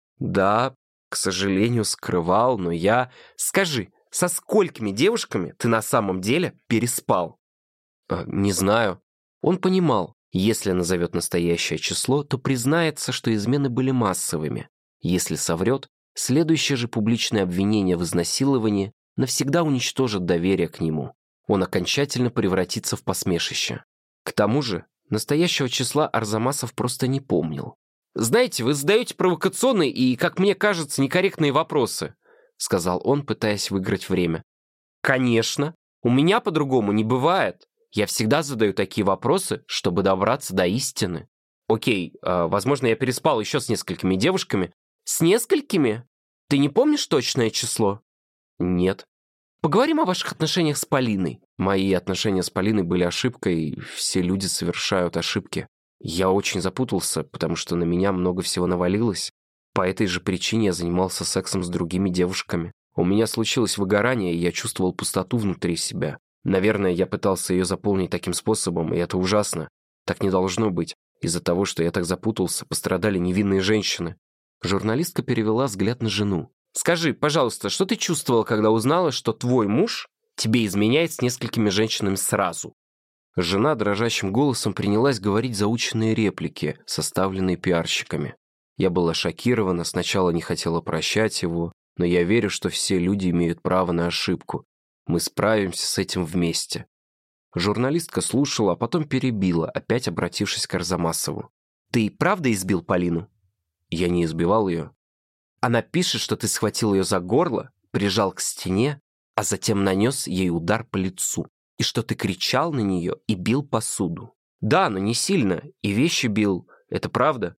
S1: «Да, к сожалению, скрывал, но я... Скажи, со сколькими девушками ты на самом деле переспал?» э, «Не знаю». Он понимал, если назовет настоящее число, то признается, что измены были массовыми. Если соврет, следующее же публичное обвинение в изнасиловании навсегда уничтожит доверие к нему. Он окончательно превратится в посмешище. К тому же, настоящего числа Арзамасов просто не помнил. «Знаете, вы задаете провокационные и, как мне кажется, некорректные вопросы. — сказал он, пытаясь выиграть время. «Конечно. У меня по-другому не бывает. Я всегда задаю такие вопросы, чтобы добраться до истины. Окей, э, возможно, я переспал еще с несколькими девушками». «С несколькими? Ты не помнишь точное число?» «Нет». «Поговорим о ваших отношениях с Полиной». Мои отношения с Полиной были ошибкой, все люди совершают ошибки. Я очень запутался, потому что на меня много всего навалилось. По этой же причине я занимался сексом с другими девушками. У меня случилось выгорание, и я чувствовал пустоту внутри себя. Наверное, я пытался ее заполнить таким способом, и это ужасно. Так не должно быть. Из-за того, что я так запутался, пострадали невинные женщины. Журналистка перевела взгляд на жену. «Скажи, пожалуйста, что ты чувствовала, когда узнала, что твой муж тебе изменяет с несколькими женщинами сразу?» Жена дрожащим голосом принялась говорить заученные реплики, составленные пиарщиками. Я была шокирована, сначала не хотела прощать его, но я верю, что все люди имеют право на ошибку. Мы справимся с этим вместе. Журналистка слушала, а потом перебила, опять обратившись к Арзамасову. «Ты правда избил Полину?» Я не избивал ее. «Она пишет, что ты схватил ее за горло, прижал к стене, а затем нанес ей удар по лицу, и что ты кричал на нее и бил посуду». «Да, но не сильно, и вещи бил, это правда.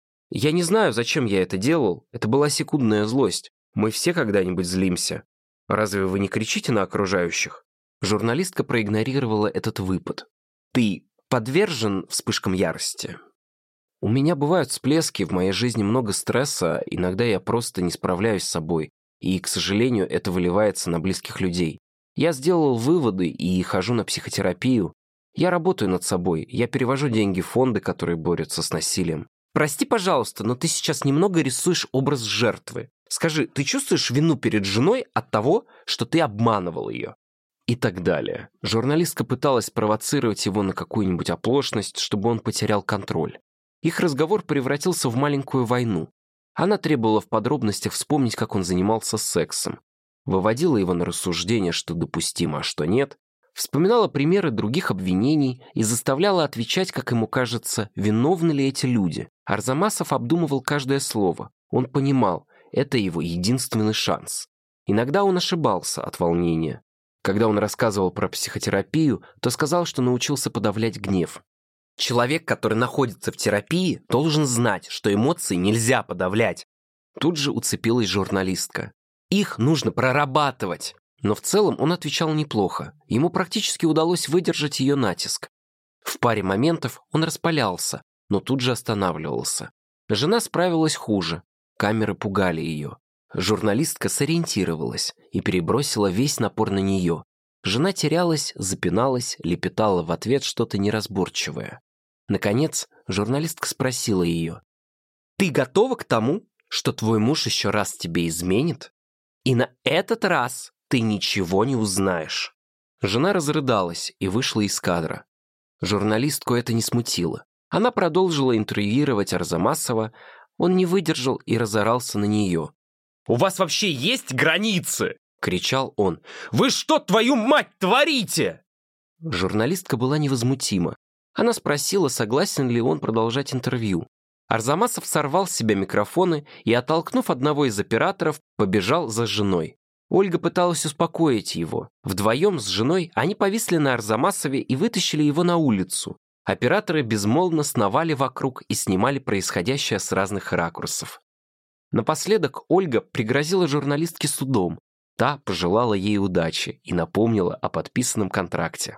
S1: Я не знаю, зачем я это делал, это была секундная злость. Мы все когда-нибудь злимся. Разве вы не кричите на окружающих?» Журналистка проигнорировала этот выпад. «Ты подвержен вспышкам ярости?» «У меня бывают всплески, в моей жизни много стресса, иногда я просто не справляюсь с собой, и, к сожалению, это выливается на близких людей. Я сделал выводы и хожу на психотерапию. Я работаю над собой, я перевожу деньги в фонды, которые борются с насилием». «Прости, пожалуйста, но ты сейчас немного рисуешь образ жертвы. Скажи, ты чувствуешь вину перед женой от того, что ты обманывал ее?» И так далее. Журналистка пыталась провоцировать его на какую-нибудь оплошность, чтобы он потерял контроль. Их разговор превратился в маленькую войну. Она требовала в подробностях вспомнить, как он занимался сексом. Выводила его на рассуждение, что допустимо, а что нет. Вспоминала примеры других обвинений и заставляла отвечать, как ему кажется, виновны ли эти люди. Арзамасов обдумывал каждое слово. Он понимал, это его единственный шанс. Иногда он ошибался от волнения. Когда он рассказывал про психотерапию, то сказал, что научился подавлять гнев. Человек, который находится в терапии, должен знать, что эмоции нельзя подавлять. Тут же уцепилась журналистка. Их нужно прорабатывать. Но в целом он отвечал неплохо. Ему практически удалось выдержать ее натиск. В паре моментов он распалялся, но тут же останавливался. Жена справилась хуже. Камеры пугали ее. Журналистка сориентировалась и перебросила весь напор на нее. Жена терялась, запиналась, лепетала в ответ что-то неразборчивое. Наконец, журналистка спросила ее: «Ты готова к тому, что твой муж еще раз тебе изменит? И на этот раз ты ничего не узнаешь». Жена разрыдалась и вышла из кадра. Журналистку это не смутило. Она продолжила интервьюировать Арзамасова, он не выдержал и разорался на нее. «У вас вообще есть границы?» — кричал он. «Вы что, твою мать, творите?» Журналистка была невозмутима. Она спросила, согласен ли он продолжать интервью. Арзамасов сорвал с себя микрофоны и, оттолкнув одного из операторов, побежал за женой. Ольга пыталась успокоить его. Вдвоем с женой они повисли на Арзамасове и вытащили его на улицу. Операторы безмолвно сновали вокруг и снимали происходящее с разных ракурсов. Напоследок Ольга пригрозила журналистке судом. Та пожелала ей удачи и напомнила о подписанном контракте.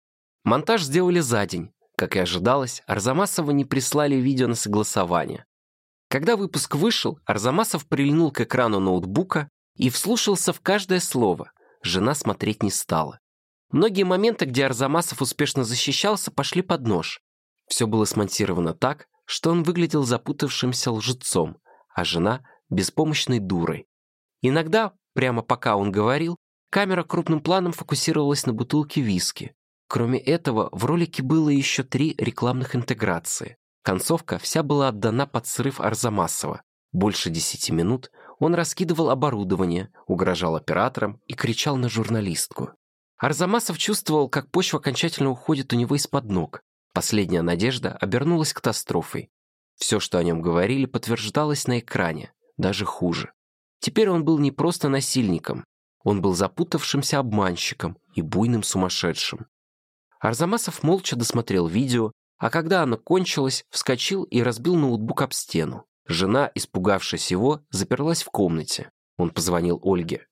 S1: Монтаж сделали за день. Как и ожидалось, Арзамасову не прислали видео на согласование. Когда выпуск вышел, Арзамасов прильнул к экрану ноутбука и вслушался в каждое слово. Жена смотреть не стала. Многие моменты, где Арзамасов успешно защищался, пошли под нож. Все было смонтировано так, что он выглядел запутавшимся лжецом, а жена — беспомощной дурой. Иногда, прямо пока он говорил, камера крупным планом фокусировалась на бутылке виски. Кроме этого, в ролике было еще три рекламных интеграции. Концовка вся была отдана под срыв Арзамасова. Больше десяти минут он раскидывал оборудование, угрожал операторам и кричал на журналистку. Арзамасов чувствовал, как почва окончательно уходит у него из-под ног. Последняя надежда обернулась катастрофой. Все, что о нем говорили, подтверждалось на экране, даже хуже. Теперь он был не просто насильником, он был запутавшимся обманщиком и буйным сумасшедшим. Арзамасов молча досмотрел видео, а когда оно кончилось, вскочил и разбил ноутбук об стену. Жена, испугавшись его, заперлась в комнате. Он позвонил Ольге.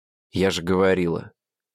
S1: «Я же говорила»,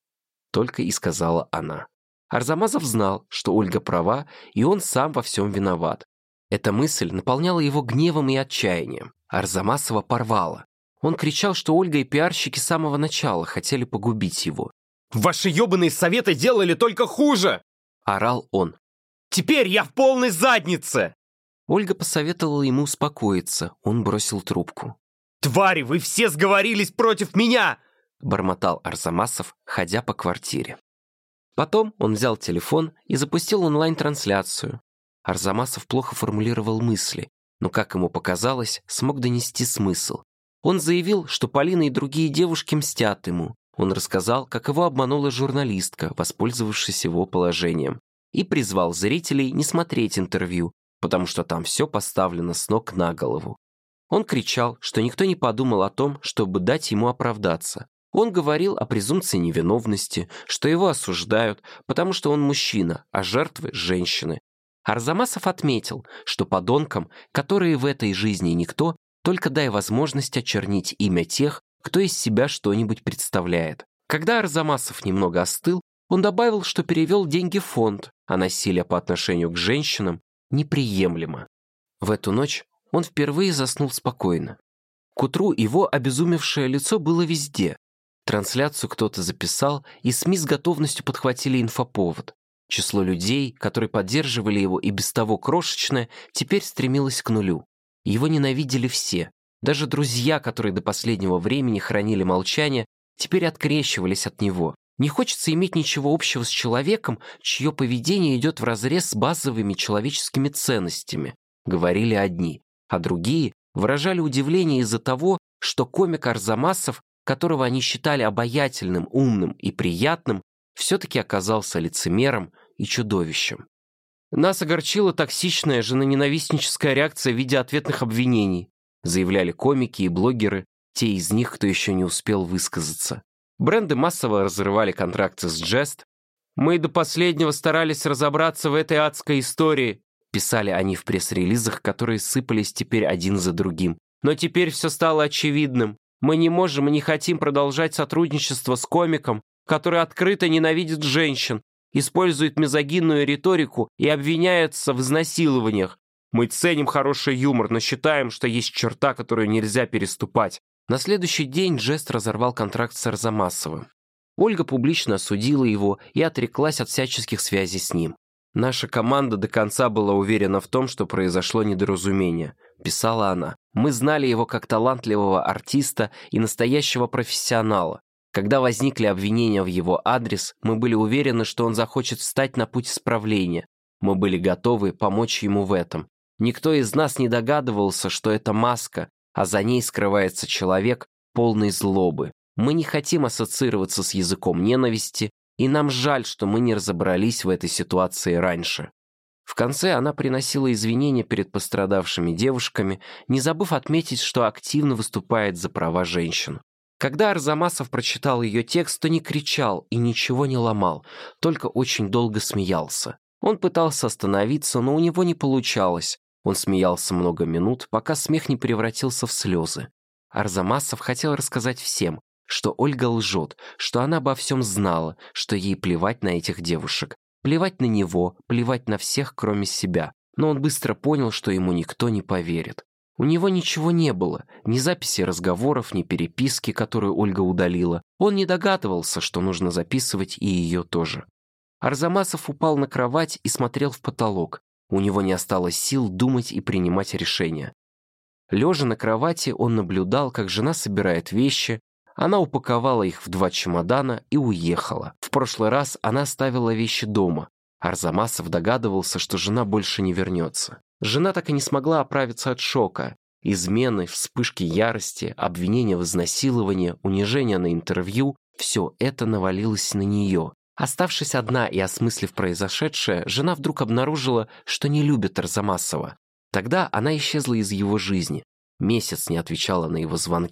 S1: — только и сказала она. Арзамасов знал, что Ольга права, и он сам во всем виноват. Эта мысль наполняла его гневом и отчаянием. Арзамасова порвала. Он кричал, что Ольга и пиарщики с самого начала хотели погубить его.
S2: «Ваши ебаные советы делали только хуже!»
S1: — орал он.
S2: «Теперь я в полной заднице!»
S1: Ольга посоветовала ему успокоиться. Он бросил трубку.
S2: «Твари, вы все сговорились против меня!»
S1: — бормотал Арзамасов, ходя по квартире. Потом он взял телефон и запустил онлайн-трансляцию. Арзамасов плохо формулировал мысли, но, как ему показалось, смог донести смысл. Он заявил, что Полина и другие девушки мстят ему. Он рассказал, как его обманула журналистка, воспользовавшись его положением, и призвал зрителей не смотреть интервью, потому что там все поставлено с ног на голову. Он кричал, что никто не подумал о том, чтобы дать ему оправдаться. Он говорил о презумпции невиновности, что его осуждают, потому что он мужчина, а жертвы – женщины. Арзамасов отметил, что подонкам, которые в этой жизни никто, только дай возможность очернить имя тех, кто из себя что-нибудь представляет. Когда Арзамасов немного остыл, он добавил, что перевел деньги в фонд, а насилие по отношению к женщинам неприемлемо. В эту ночь он впервые заснул спокойно. К утру его обезумевшее лицо было везде. Трансляцию кто-то записал, и СМИ с готовностью подхватили инфоповод. Число людей, которые поддерживали его и без того крошечное, теперь стремилось к нулю. Его ненавидели все. Даже друзья, которые до последнего времени хранили молчание, теперь открещивались от него. Не хочется иметь ничего общего с человеком, чье поведение идет вразрез с базовыми человеческими ценностями, говорили одни, а другие выражали удивление из-за того, что комик Арзамасов, которого они считали обаятельным, умным и приятным, все-таки оказался лицемером и чудовищем. «Нас огорчила токсичная женоненавистническая реакция в виде ответных обвинений», заявляли комики и блогеры, те из них, кто еще не успел высказаться. Бренды массово разрывали контракты с Jest. «Мы до последнего старались разобраться в этой адской истории», писали они в пресс-релизах, которые сыпались теперь один за другим. «Но теперь все стало очевидным. Мы не можем и не хотим продолжать сотрудничество с комиком, который открыто ненавидит женщин, использует мизогинную риторику и обвиняется в изнасилованиях. Мы ценим хороший юмор, но считаем, что есть черта, которую нельзя переступать». На следующий день Jest разорвал контракт с Арзамасовым. Ольга публично осудила его и отреклась от всяческих связей с ним. «Наша команда до конца была уверена в том, что произошло недоразумение», — писала она. «Мы знали его как талантливого артиста и настоящего профессионала. Когда возникли обвинения в его адрес, мы были уверены, что он захочет встать на путь исправления. Мы были готовы помочь ему в этом. Никто из нас не догадывался, что это маска, а за ней скрывается человек, полный злобы. Мы не хотим ассоциироваться с языком ненависти, и нам жаль, что мы не разобрались в этой ситуации раньше». В конце она приносила извинения перед пострадавшими девушками, не забыв отметить, что активно выступает за права женщин. Когда Арзамасов прочитал ее текст, то не кричал и ничего не ломал, только очень долго смеялся. Он пытался остановиться, но у него не получалось. Он смеялся много минут, пока смех не превратился в слезы. Арзамасов хотел рассказать всем, что Ольга лжет, что она обо всем знала, что ей плевать на этих девушек, плевать на него, плевать на всех, кроме себя. Но он быстро понял, что ему никто не поверит. У него ничего не было, ни записи разговоров, ни переписки, которую Ольга удалила. Он не догадывался, что нужно записывать и ее тоже. Арзамасов упал на кровать и смотрел в потолок. У него не осталось сил думать и принимать решения. Лежа на кровати, он наблюдал, как жена собирает вещи. Она упаковала их в два чемодана и уехала. В прошлый раз она оставила вещи дома. Арзамасов догадывался, что жена больше не вернется. Жена так и не смогла оправиться от шока. Измены, вспышки ярости, обвинения в изнасиловании, унижения на интервью – все это навалилось на нее. Оставшись одна и осмыслив произошедшее, жена вдруг обнаружила, что не любит Арзамасова. Тогда она исчезла из его жизни. Месяц не отвечала на его звонки,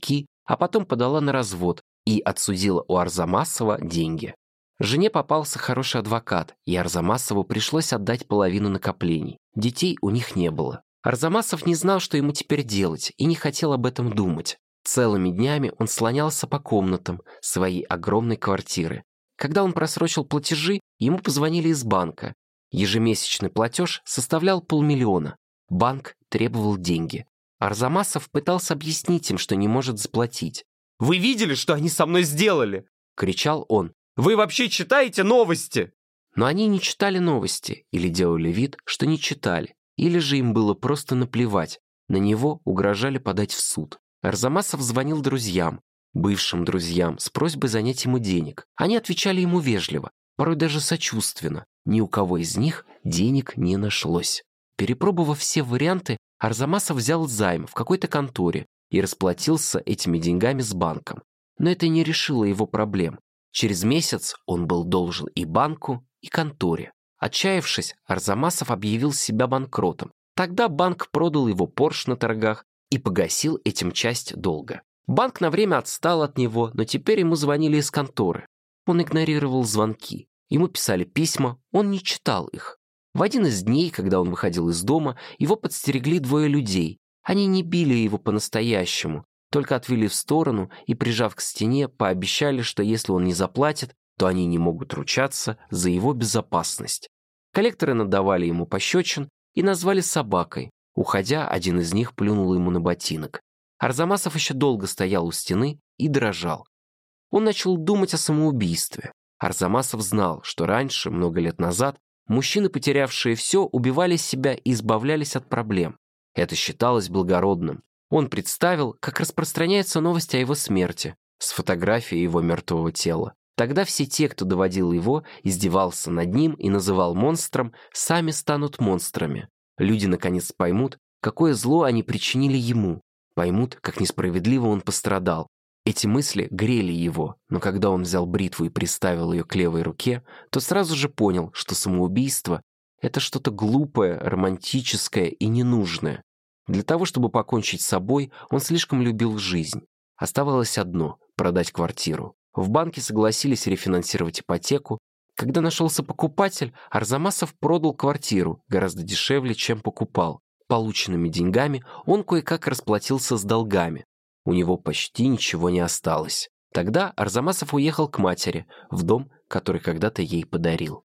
S1: а потом подала на развод и отсудила у Арзамасова деньги. Жене попался хороший адвокат, и Арзамасову пришлось отдать половину накоплений. Детей у них не было. Арзамасов не знал, что ему теперь делать, и не хотел об этом думать. Целыми днями он слонялся по комнатам своей огромной квартиры. Когда он просрочил платежи, ему позвонили из банка. Ежемесячный платеж составлял полмиллиона. Банк требовал деньги. Арзамасов пытался объяснить им, что не может заплатить.
S2: «Вы видели, что они со мной сделали?» — кричал он. «Вы вообще читаете новости?»
S1: Но они не читали новости или делали вид, что не читали, или же им было просто наплевать. На него угрожали подать в суд. Арзамасов звонил друзьям, бывшим друзьям, с просьбой занять ему денег. Они отвечали ему вежливо, порой даже сочувственно. Ни у кого из них денег не нашлось. Перепробовав все варианты, Арзамасов взял займ в какой-то конторе и расплатился этими деньгами с банком. Но это не решило его проблем. Через месяц он был должен и банку, и конторе. Отчаявшись, Арзамасов объявил себя банкротом. Тогда банк продал его Порш на торгах и погасил этим часть долга. Банк на время отстал от него, но теперь ему звонили из конторы. Он игнорировал звонки. Ему писали письма, он не читал их. В один из дней, когда он выходил из дома, его подстерегли двое людей. Они не били его по-настоящему, только отвели в сторону и, прижав к стене, пообещали, что если он не заплатит, то они не могут ручаться за его безопасность. Коллекторы надавали ему пощечин и назвали собакой. Уходя, один из них плюнул ему на ботинок. Арзамасов еще долго стоял у стены и дрожал. Он начал думать о самоубийстве. Арзамасов знал, что раньше, много лет назад, мужчины, потерявшие все, убивали себя и избавлялись от проблем. Это считалось благородным. Он представил, как распространяется новость о его смерти, с фотографией его мертвого тела. Тогда все те, кто доводил его, издевался над ним и называл монстром, сами станут монстрами. Люди наконец поймут, какое зло они причинили ему, поймут, как несправедливо он пострадал. Эти мысли грели его, но когда он взял бритву и приставил ее к левой руке, то сразу же понял, что самоубийство — это что-то глупое, романтическое и ненужное. Для того, чтобы покончить с собой, он слишком любил жизнь. Оставалось одно — продать квартиру. В банке согласились рефинансировать ипотеку. Когда нашелся покупатель, Арзамасов продал квартиру гораздо дешевле, чем покупал. Полученными деньгами он кое-как расплатился с долгами. У него почти ничего не осталось. Тогда Арзамасов уехал к матери, в дом, который когда-то ей подарил.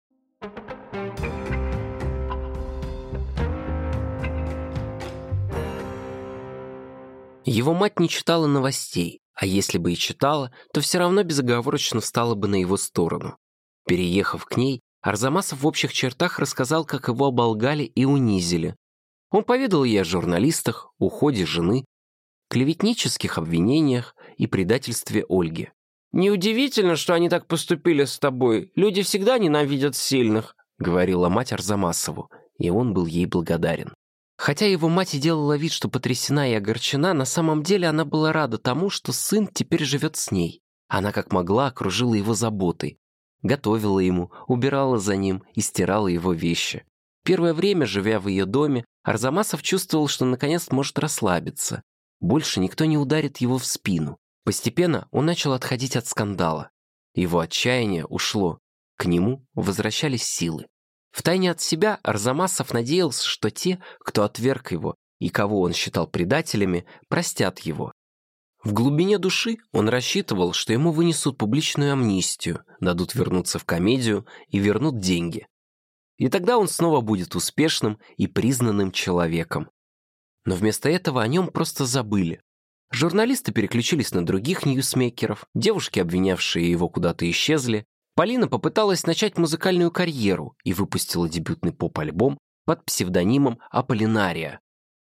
S1: Его мать не читала новостей, а если бы и читала, то все равно безоговорочно встала бы на его сторону. Переехав к ней, Арзамасов в общих чертах рассказал, как его оболгали и унизили. Он поведал ей о журналистах, уходе жены, клеветнических обвинениях и предательстве Ольги. «Неудивительно, что они так поступили с тобой. Люди всегда ненавидят сильных», — говорила мать Арзамасову, и он был ей благодарен. Хотя его мать и делала вид, что потрясена и огорчена, на самом деле она была рада тому, что сын теперь живет с ней. Она как могла окружила его заботой. Готовила ему, убирала за ним и стирала его вещи. Первое время, живя в ее доме, Арзамасов чувствовал, что наконец может расслабиться. Больше никто не ударит его в спину. Постепенно он начал отходить от скандала. Его отчаяние ушло. К нему возвращались силы. Втайне от себя Арзамасов надеялся, что те, кто отверг его и кого он считал предателями, простят его. В глубине души он рассчитывал, что ему вынесут публичную амнистию, дадут вернуться в комедию и вернут деньги. И тогда он снова будет успешным и признанным человеком. Но вместо этого о нем просто забыли. Журналисты переключились на других ньюсмейкеров, девушки, обвинявшие его, куда-то исчезли. Полина попыталась начать музыкальную карьеру и выпустила дебютный поп-альбом под псевдонимом Аполлинария.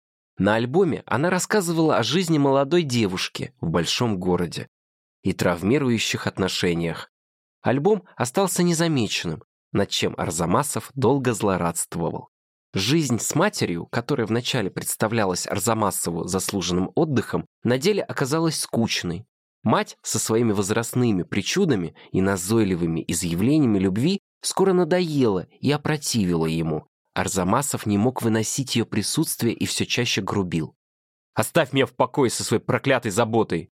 S1: На альбоме она рассказывала о жизни молодой девушки в большом городе и травмирующих отношениях. Альбом остался незамеченным, над чем Арзамасов долго злорадствовал. Жизнь с матерью, которая вначале представлялась Арзамасову заслуженным отдыхом, на деле оказалась скучной. Мать со своими возрастными причудами и назойливыми изъявлениями любви скоро надоела и опротивила ему. Арзамасов не мог выносить ее присутствие и все чаще грубил. «Оставь меня в покое со своей проклятой заботой!»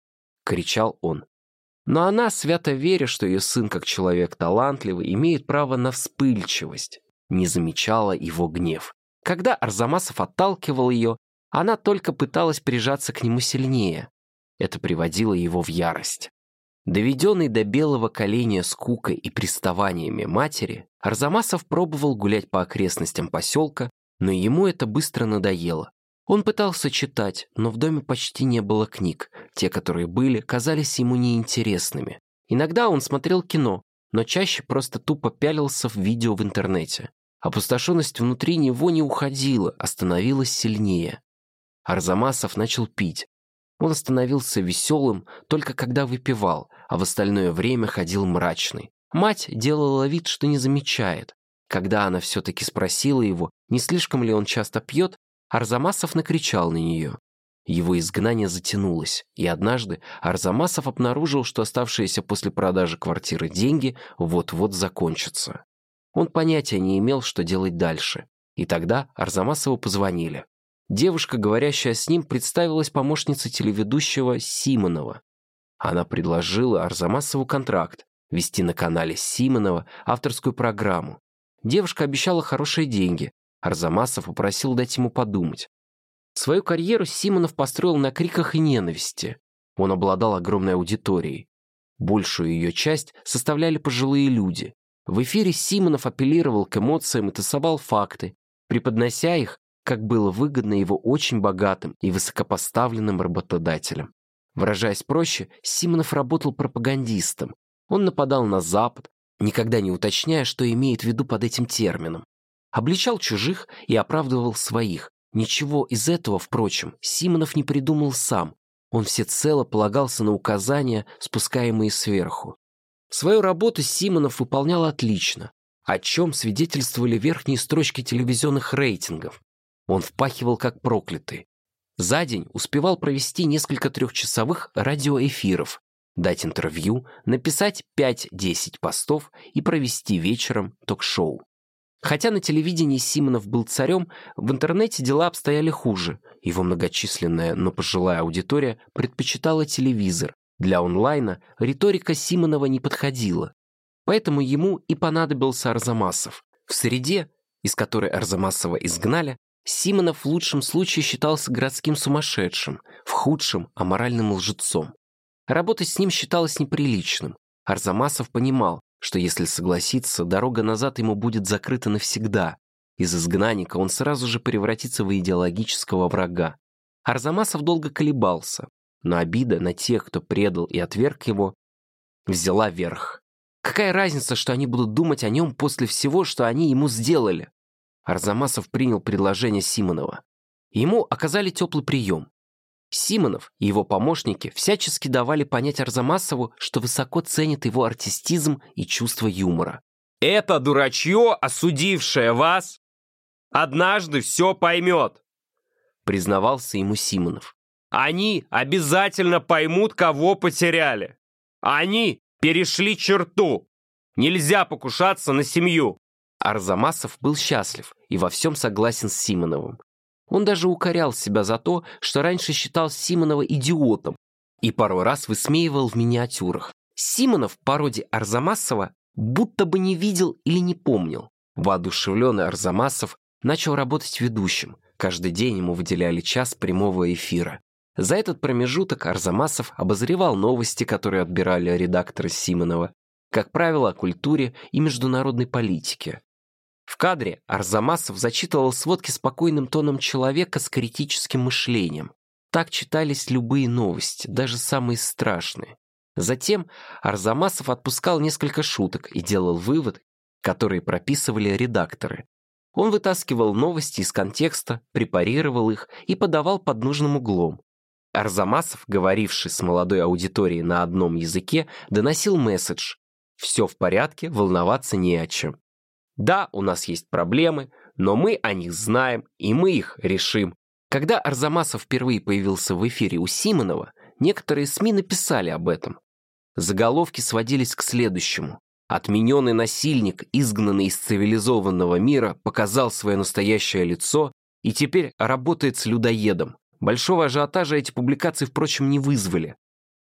S1: кричал он. Но она, свято веря, что ее сын, как человек талантливый, имеет право на вспыльчивость, не замечала его гнев. Когда Арзамасов отталкивал ее, она только пыталась прижаться к нему сильнее. Это приводило его в ярость. Доведенный до белого коленя скукой и приставаниями матери, Арзамасов пробовал гулять по окрестностям поселка, но ему это быстро надоело. Он пытался читать, но в доме почти не было книг. Те, которые были, казались ему неинтересными. Иногда он смотрел кино, но чаще просто тупо пялился в видео в интернете. Опустошенность внутри него не уходила, а становилась сильнее. Арзамасов начал пить. Он становился веселым только когда выпивал, а в остальное время ходил мрачный. Мать делала вид, что не замечает. Когда она все-таки спросила его, не слишком ли он часто пьет, Арзамасов накричал на нее. Его изгнание затянулось, и однажды Арзамасов обнаружил, что оставшиеся после продажи квартиры деньги вот-вот закончатся. Он понятия не имел, что делать дальше. И тогда Арзамасову позвонили. Девушка, говорящая с ним, представилась помощницей телеведущего Симонова. Она предложила Арзамасову контракт, вести на канале Симонова авторскую программу. Девушка обещала хорошие деньги. Арзамасов попросил дать ему подумать. Свою карьеру Симонов построил на криках и ненависти. Он обладал огромной аудиторией. Большую ее часть составляли пожилые люди. В эфире Симонов апеллировал к эмоциям и тасовал факты, преподнося их, как было выгодно его очень богатым и высокопоставленным работодателям. Выражаясь проще, Симонов работал пропагандистом. Он нападал на Запад, никогда не уточняя, что имеет в виду под этим термином. Обличал чужих и оправдывал своих. Ничего из этого, впрочем, Симонов не придумал сам. Он всецело полагался на указания, спускаемые сверху. Свою работу Симонов выполнял отлично, о чем свидетельствовали верхние строчки телевизионных рейтингов. Он впахивал как проклятый. За день успевал провести несколько трехчасовых радиоэфиров, дать интервью, написать пять-десять постов и провести вечером ток-шоу. Хотя на телевидении Симонов был царем, в интернете дела обстояли хуже. Его многочисленная, но пожилая аудитория предпочитала телевизор. Для онлайна риторика Симонова не подходила. Поэтому ему и понадобился Арзамасов. В среде, из которой Арзамасова изгнали, Симонов в лучшем случае считался городским сумасшедшим, в худшем – аморальным лжецом. Работать с ним считалось неприличным. Арзамасов понимал, что если согласится, дорога назад ему будет закрыта навсегда. Из изгнанника он сразу же превратится в идеологического врага. Арзамасов долго колебался, но обида на тех, кто предал и отверг его, взяла верх. Какая разница, что они будут думать о нем после всего, что они ему сделали? Арзамасов принял предложение Симонова. Ему оказали теплый прием. Симонов и его помощники всячески давали понять Арзамасову, что высоко ценят его артистизм и чувство юмора.
S2: «Это дурачье, осудившее вас, однажды все поймет»,
S1: признавался ему Симонов.
S2: «Они обязательно поймут, кого потеряли. Они перешли черту. Нельзя покушаться на семью».
S1: Арзамасов был счастлив и во всем согласен с Симоновым. Он даже укорял себя за то, что раньше считал Симонова идиотом и пару раз высмеивал в миниатюрах. Симонов в пародии Арзамасова будто бы не видел или не помнил. Воодушевленный Арзамасов начал работать ведущим. Каждый день ему выделяли час прямого эфира. За этот промежуток Арзамасов обозревал новости, которые отбирали редакторы Симонова, как правило, о культуре и международной политике. В кадре Арзамасов зачитывал сводки спокойным тоном человека с критическим мышлением. Так читались любые новости, даже самые страшные. Затем Арзамасов отпускал несколько шуток и делал выводы, которые прописывали редакторы. Он вытаскивал новости из контекста, препарировал их и подавал под нужным углом. Арзамасов, говоривший с молодой аудиторией на одном языке, доносил месседж: «Все в порядке, волноваться не о чем. Да, у нас есть проблемы, но мы о них знаем, и мы их решим». Когда Арзамасов впервые появился в эфире у Симонова, некоторые СМИ написали об этом. Заголовки сводились к следующему: «Отмененный насильник, изгнанный из цивилизованного мира, показал свое настоящее лицо и теперь работает с людоедом». Большого ажиотажа эти публикации, впрочем, не вызвали.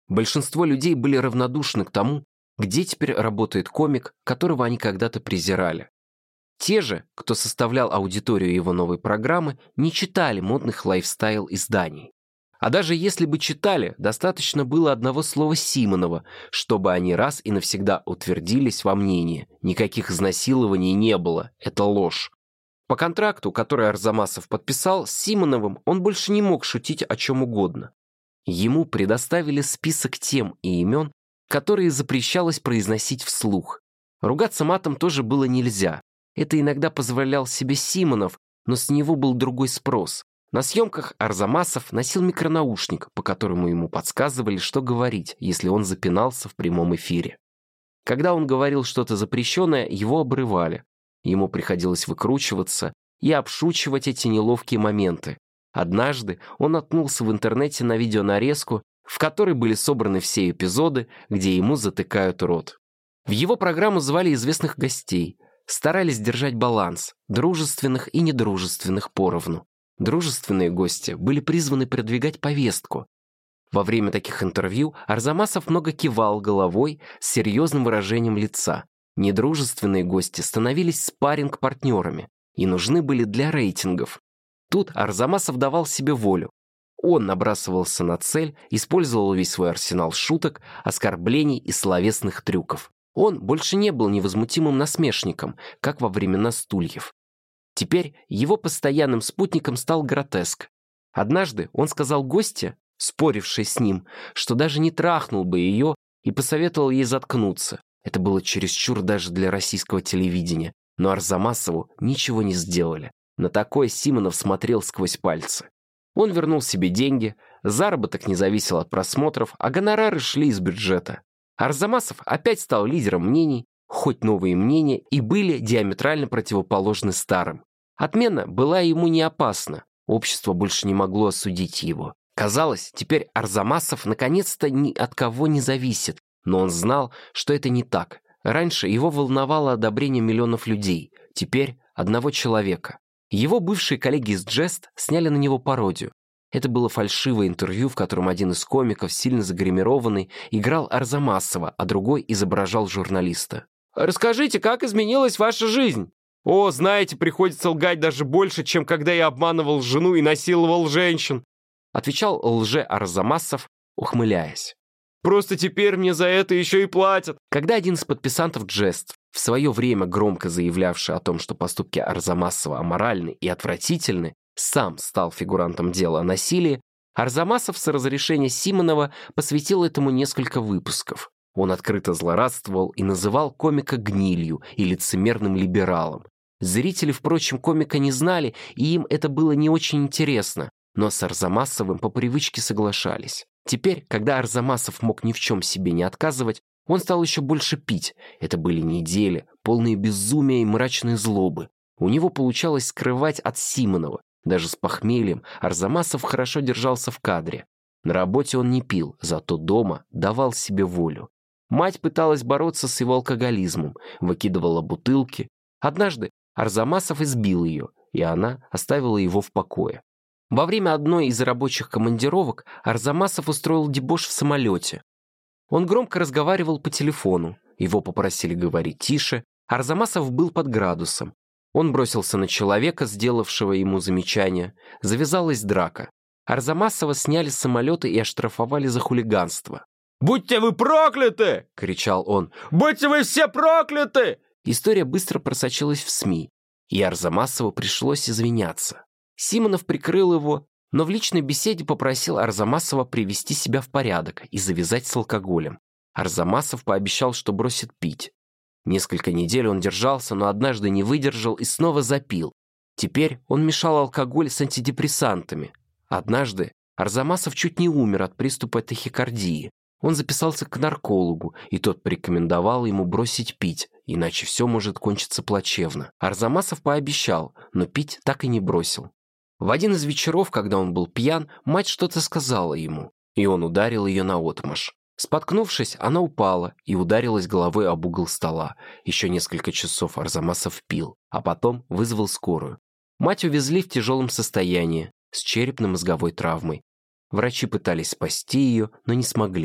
S1: Большинство людей были равнодушны к тому, где теперь работает комик, которого они когда-то презирали. Те же, кто составлял аудиторию его новой программы, не читали модных лайфстайл-изданий. А даже если бы читали, достаточно было одного слова Симонова, чтобы они раз и навсегда утвердились во мнении. Никаких изнасилований не было, это ложь. По контракту, который Арзамасов подписал, с Симоновым он больше не мог шутить о чем угодно. Ему предоставили список тем и имен, которые запрещалось произносить вслух. Ругаться матом тоже было нельзя. Это иногда позволял себе Симонов, но с него был другой спрос. На съемках Арзамасов носил микронаушник, по которому ему подсказывали, что говорить, если он запинался в прямом эфире. Когда он говорил что-то запрещенное, его обрывали. Ему приходилось выкручиваться и обшучивать эти неловкие моменты. Однажды он наткнулся в интернете на видеонарезку, в которой были собраны все эпизоды, где ему затыкают рот. В его программу звали известных гостей, старались держать баланс, дружественных и недружественных поровну. Дружественные гости были призваны продвигать повестку. Во время таких интервью Арзамасов много кивал головой с серьезным выражением лица. Недружественные гости становились спарринг-партнерами и нужны были для рейтингов. Тут Арзамасов давал себе волю. Он набрасывался на цель, использовал весь свой арсенал шуток, оскорблений и словесных трюков. Он больше не был невозмутимым насмешником, как во времена стульев. Теперь его постоянным спутником стал гротеск. Однажды он сказал гости, спорившей с ним, что даже не трахнул бы ее и посоветовал ей заткнуться. Это было чересчур даже для российского телевидения, но Арзамасову ничего не сделали. На такое Симонов смотрел сквозь пальцы. Он вернул себе деньги, заработок не зависел от просмотров, а гонорары шли из бюджета. Арзамасов опять стал лидером мнений, хоть новые мнения и были диаметрально противоположны старым. Отмена была ему не опасна, общество больше не могло осудить его. Казалось, теперь Арзамасов наконец-то ни от кого не зависит, но он знал, что это не так. Раньше его волновало одобрение миллионов людей, теперь одного человека. Его бывшие коллеги из Jest сняли на него пародию. Это было фальшивое интервью, в котором один из комиков, сильно загримированный, играл Арзамасова, а другой изображал журналиста. «Расскажите, как изменилась ваша жизнь?» «О, знаете, приходится лгать даже больше, чем когда я обманывал жену и насиловал женщин», отвечал лже-Арзамасов, ухмыляясь. «Просто теперь мне за это еще и платят». Когда один из подписантов Jest, в свое время громко заявлявший о том, что поступки Арзамасова аморальны и отвратительны, сам стал фигурантом дела о насилии, Арзамасов с разрешения Симонова посвятил этому несколько выпусков. Он открыто злорадствовал и называл комика гнилью и лицемерным либералом. Зрители, впрочем, комика не знали, и им это было не очень интересно, но с Арзамасовым по привычке соглашались. Теперь, когда Арзамасов мог ни в чем себе не отказывать, он стал еще больше пить. Это были недели, полные безумия и мрачной злобы. У него получалось скрывать от Симонова. Даже с похмельем Арзамасов хорошо держался в кадре. На работе он не пил, зато дома давал себе волю. Мать пыталась бороться с его алкоголизмом, выкидывала бутылки. Однажды Арзамасов избил ее, и она оставила его в покое. Во время одной из рабочих командировок Арзамасов устроил дебош в самолете. Он громко разговаривал по телефону. Его попросили говорить тише. Арзамасов был под градусом. Он бросился на человека, сделавшего ему замечание. Завязалась драка. Арзамасова сняли с самолета и оштрафовали за хулиганство. «Будьте вы прокляты!» — кричал он. «Будьте вы все прокляты!» История быстро просочилась в СМИ, и Арзамасову пришлось извиняться. Симонов прикрыл его, но в личной беседе попросил Арзамасова привести себя в порядок и завязать с алкоголем. Арзамасов пообещал, что бросит пить. Несколько недель он держался, но однажды не выдержал и снова запил. Теперь он мешал алкоголь с антидепрессантами. Однажды Арзамасов чуть не умер от приступа тахикардии. Он записался к наркологу, и тот порекомендовал ему бросить пить, иначе все может кончиться плачевно. Арзамасов пообещал, но пить так и не бросил. В один из вечеров, когда он был пьян, мать что-то сказала ему, и он ударил ее наотмашь. Споткнувшись, она упала и ударилась головой об угол стола. Еще несколько часов Арзамасов пил, а потом вызвал скорую. Мать увезли в тяжелом состоянии, с черепно-мозговой травмой. Врачи пытались спасти ее, но не смогли.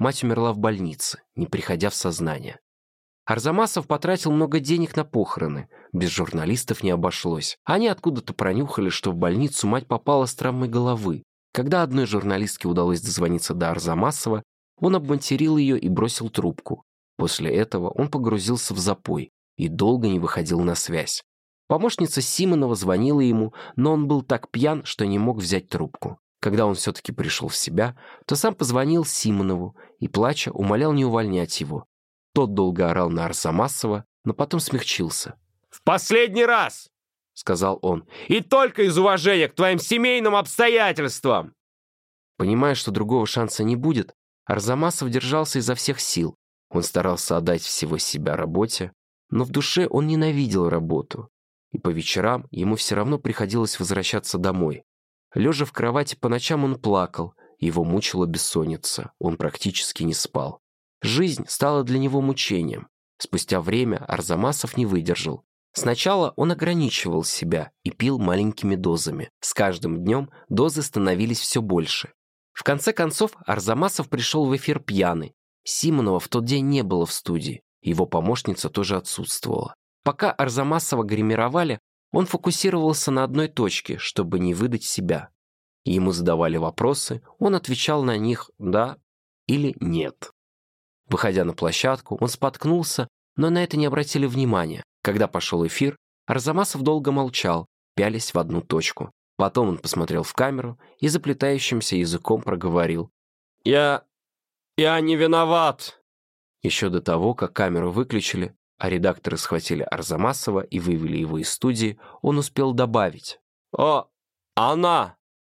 S1: мать умерла в больнице, не приходя в сознание. Арзамасов потратил много денег на похороны, без журналистов не обошлось. Они откуда-то пронюхали, что в больницу мать попала с травмой головы. Когда одной журналистке удалось дозвониться до Арзамасова, он обматерил ее и бросил трубку. После этого он погрузился в запой и долго не выходил на связь. Помощница Симонова звонила ему, но он был так пьян, что не мог взять трубку. Когда он все-таки пришел в себя, то сам позвонил Симонову и, плача, умолял не увольнять его. Тот долго орал на Арзамасова, но потом смягчился.
S2: «В последний раз!» — сказал он. «И только из уважения к твоим семейным обстоятельствам!»
S1: Понимая, что другого шанса не будет, Арзамасов держался изо всех сил. Он старался отдать всего себя работе, но в душе он ненавидел работу. И по вечерам ему все равно приходилось возвращаться домой. Лежа в кровати по ночам он плакал, его мучила бессонница, он практически не спал. Жизнь стала для него мучением. Спустя время Арзамасов не выдержал. Сначала он ограничивал себя и пил маленькими дозами. С каждым днем дозы становились все больше. В конце концов Арзамасов пришел в эфир пьяный. Симонова в тот день не было в студии, его помощница тоже отсутствовала. Пока Арзамасова гримировали, он фокусировался на одной точке, чтобы не выдать себя. Ему задавали вопросы, он отвечал на них «да» или «нет». Выходя на площадку, он споткнулся, но на это не обратили внимания. Когда пошел эфир, Арзамасов долго молчал, пялясь в одну точку. Потом он посмотрел в камеру и заплетающимся языком проговорил:
S2: «Я... я не виноват!»
S1: Еще до того, как камеру выключили, а редакторы схватили Арзамасова и вывели его из студии, он успел добавить:
S2: «О, она!»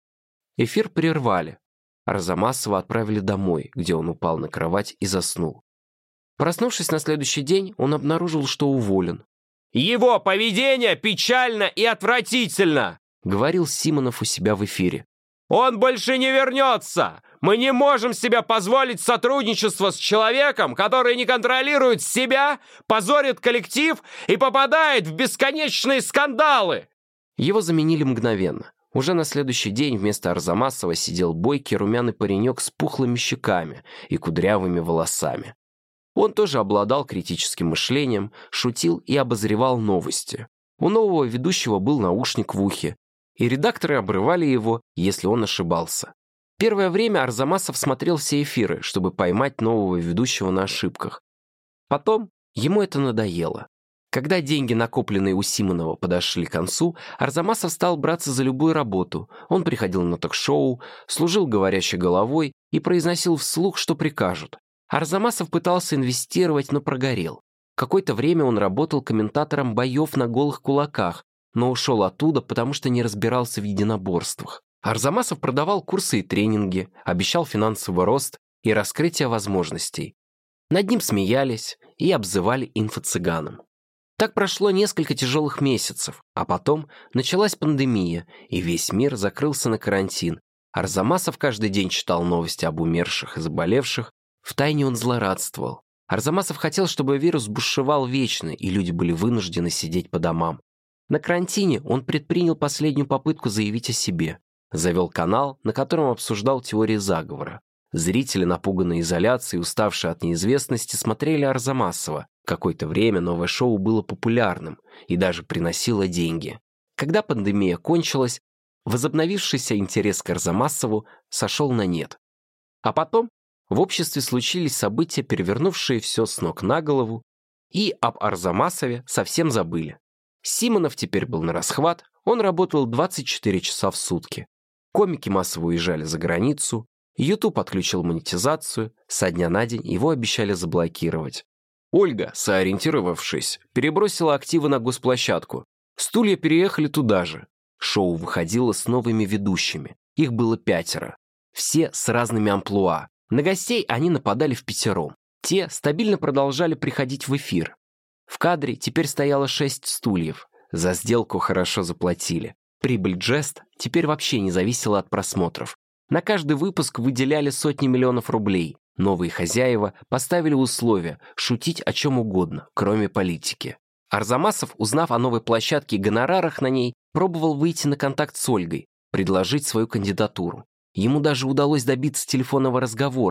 S1: Эфир прервали. Арзамасова отправили домой, где он упал на кровать и заснул. Проснувшись на следующий день, он обнаружил, что уволен.
S2: «Его поведение печально и отвратительно!» —
S1: говорил Симонов у себя в эфире.
S2: «Он больше не вернется! Мы не можем себе позволить сотрудничество с человеком, который не контролирует себя, позорит коллектив и попадает в бесконечные скандалы!»
S1: Его заменили мгновенно. Уже на следующий день вместо Арзамасова сидел бойкий румяный паренек с пухлыми щеками и кудрявыми волосами. Он тоже обладал критическим мышлением, шутил и обозревал новости. У нового ведущего был наушник в ухе, и редакторы обрывали его, если он ошибался. Первое время Арзамасов смотрел все эфиры, чтобы поймать нового ведущего на ошибках. Потом ему это надоело. Когда деньги, накопленные у Симонова, подошли к концу, Арзамасов стал браться за любую работу. Он приходил на ток-шоу, служил говорящей головой и произносил вслух, что прикажут. Арзамасов пытался инвестировать, но прогорел. Какое-то время он работал комментатором боев на голых кулаках, но ушел оттуда, потому что не разбирался в единоборствах. Арзамасов продавал курсы и тренинги, обещал финансовый рост и раскрытие возможностей. Над ним смеялись и обзывали инфо-цыганом. Так прошло несколько тяжелых месяцев, а потом началась пандемия, и весь мир закрылся на карантин. Арзамасов каждый день читал новости об умерших и заболевших. Втайне он злорадствовал. Арзамасов хотел, чтобы вирус бушевал вечно, и люди были вынуждены сидеть по домам. На карантине он предпринял последнюю попытку заявить о себе. Завел канал, на котором обсуждал теории заговора. Зрители, напуганные изоляцией, уставшие от неизвестности, смотрели Арзамасова. Какое-то время новое шоу было популярным и даже приносило деньги. Когда пандемия кончилась, возобновившийся интерес к Арзамасову сошел на нет. А потом в обществе случились события, перевернувшие все с ног на голову, и об Арзамасове совсем забыли. Симонов теперь был на расхват, он работал двадцать четыре часа в сутки. Комики массово уезжали за границу, YouTube отключил монетизацию, со дня на день его обещали заблокировать. Ольга, соориентировавшись, перебросила активы на госплощадку. Стулья переехали туда же. Шоу выходило с новыми ведущими. Их было пятеро. Все с разными амплуа. На гостей они нападали впятером. Те стабильно продолжали приходить в эфир. В кадре теперь стояло шесть стульев. За сделку хорошо заплатили. Прибыль Джест теперь вообще не зависела от просмотров. На каждый выпуск выделяли сотни миллионов рублей. Новые хозяева поставили условия шутить о чем угодно, кроме политики. Арзамасов, узнав о новой площадке и гонорарах на ней, пробовал выйти на контакт с Ольгой, предложить свою кандидатуру. Ему даже удалось добиться телефонного разговора.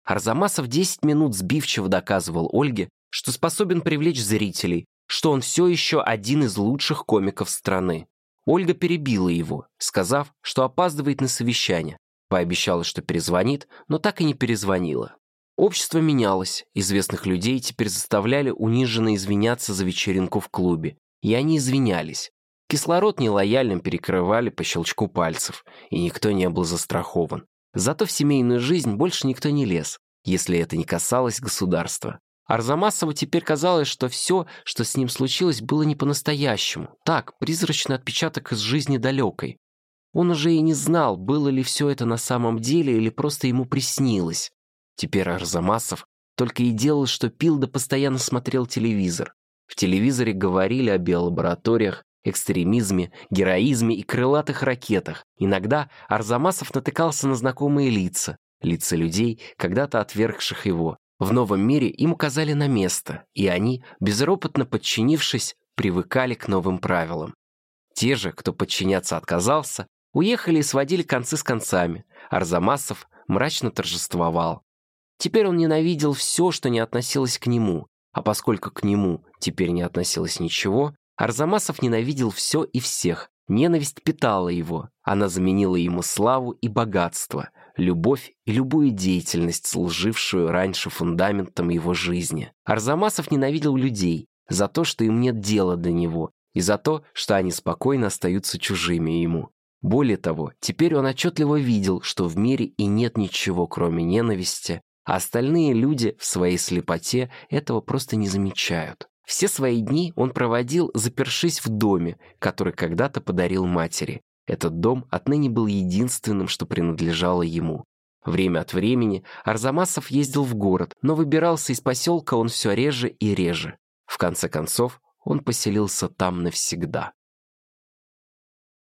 S1: Арзамасов десять минут сбивчиво доказывал Ольге, что способен привлечь зрителей, что он все еще один из лучших комиков страны. Ольга перебила его, сказав, что опаздывает на совещание, пообещала, что перезвонит, но так и не перезвонила. Общество менялось, известных людей теперь заставляли униженно извиняться за вечеринку в клубе, и они извинялись. Кислород нелояльным перекрывали по щелчку пальцев, и никто не был застрахован. Зато в семейную жизнь больше никто не лез, если это не касалось государства. Арзамасову теперь казалось, что все, что с ним случилось, было не по-настоящему. Так, призрачный отпечаток из жизни далекой. Он уже и не знал, было ли все это на самом деле или просто ему приснилось. Теперь Арзамасов только и делал, что пил да постоянно смотрел телевизор. В телевизоре говорили о биолабораториях, экстремизме, героизме и крылатых ракетах. Иногда Арзамасов натыкался на знакомые лица, лица людей, когда-то отвергших его. В новом мире им указали на место, и они, безропотно подчинившись, привыкали к новым правилам. Те же, кто подчиняться отказался, уехали и сводили концы с концами. Арзамасов мрачно торжествовал. Теперь он ненавидел все, что не относилось к нему, а поскольку к нему теперь не относилось ничего, Арзамасов ненавидел все и всех. Ненависть питала его, она заменила ему славу и богатство, любовь и любую деятельность, служившую раньше фундаментом его жизни. Арзамасов ненавидел людей за то, что им нет дела до него, и за то, что они спокойно остаются чужими ему. Более того, теперь он отчетливо видел, что в мире и нет ничего, кроме ненависти, а остальные люди в своей слепоте этого просто не замечают. Все свои дни он проводил, запершись в доме, который когда-то подарил матери. Этот дом отныне был единственным, что принадлежало ему. Время от времени Арзамасов ездил в город, но выбирался из поселка он все реже и реже. В конце концов, он поселился там навсегда.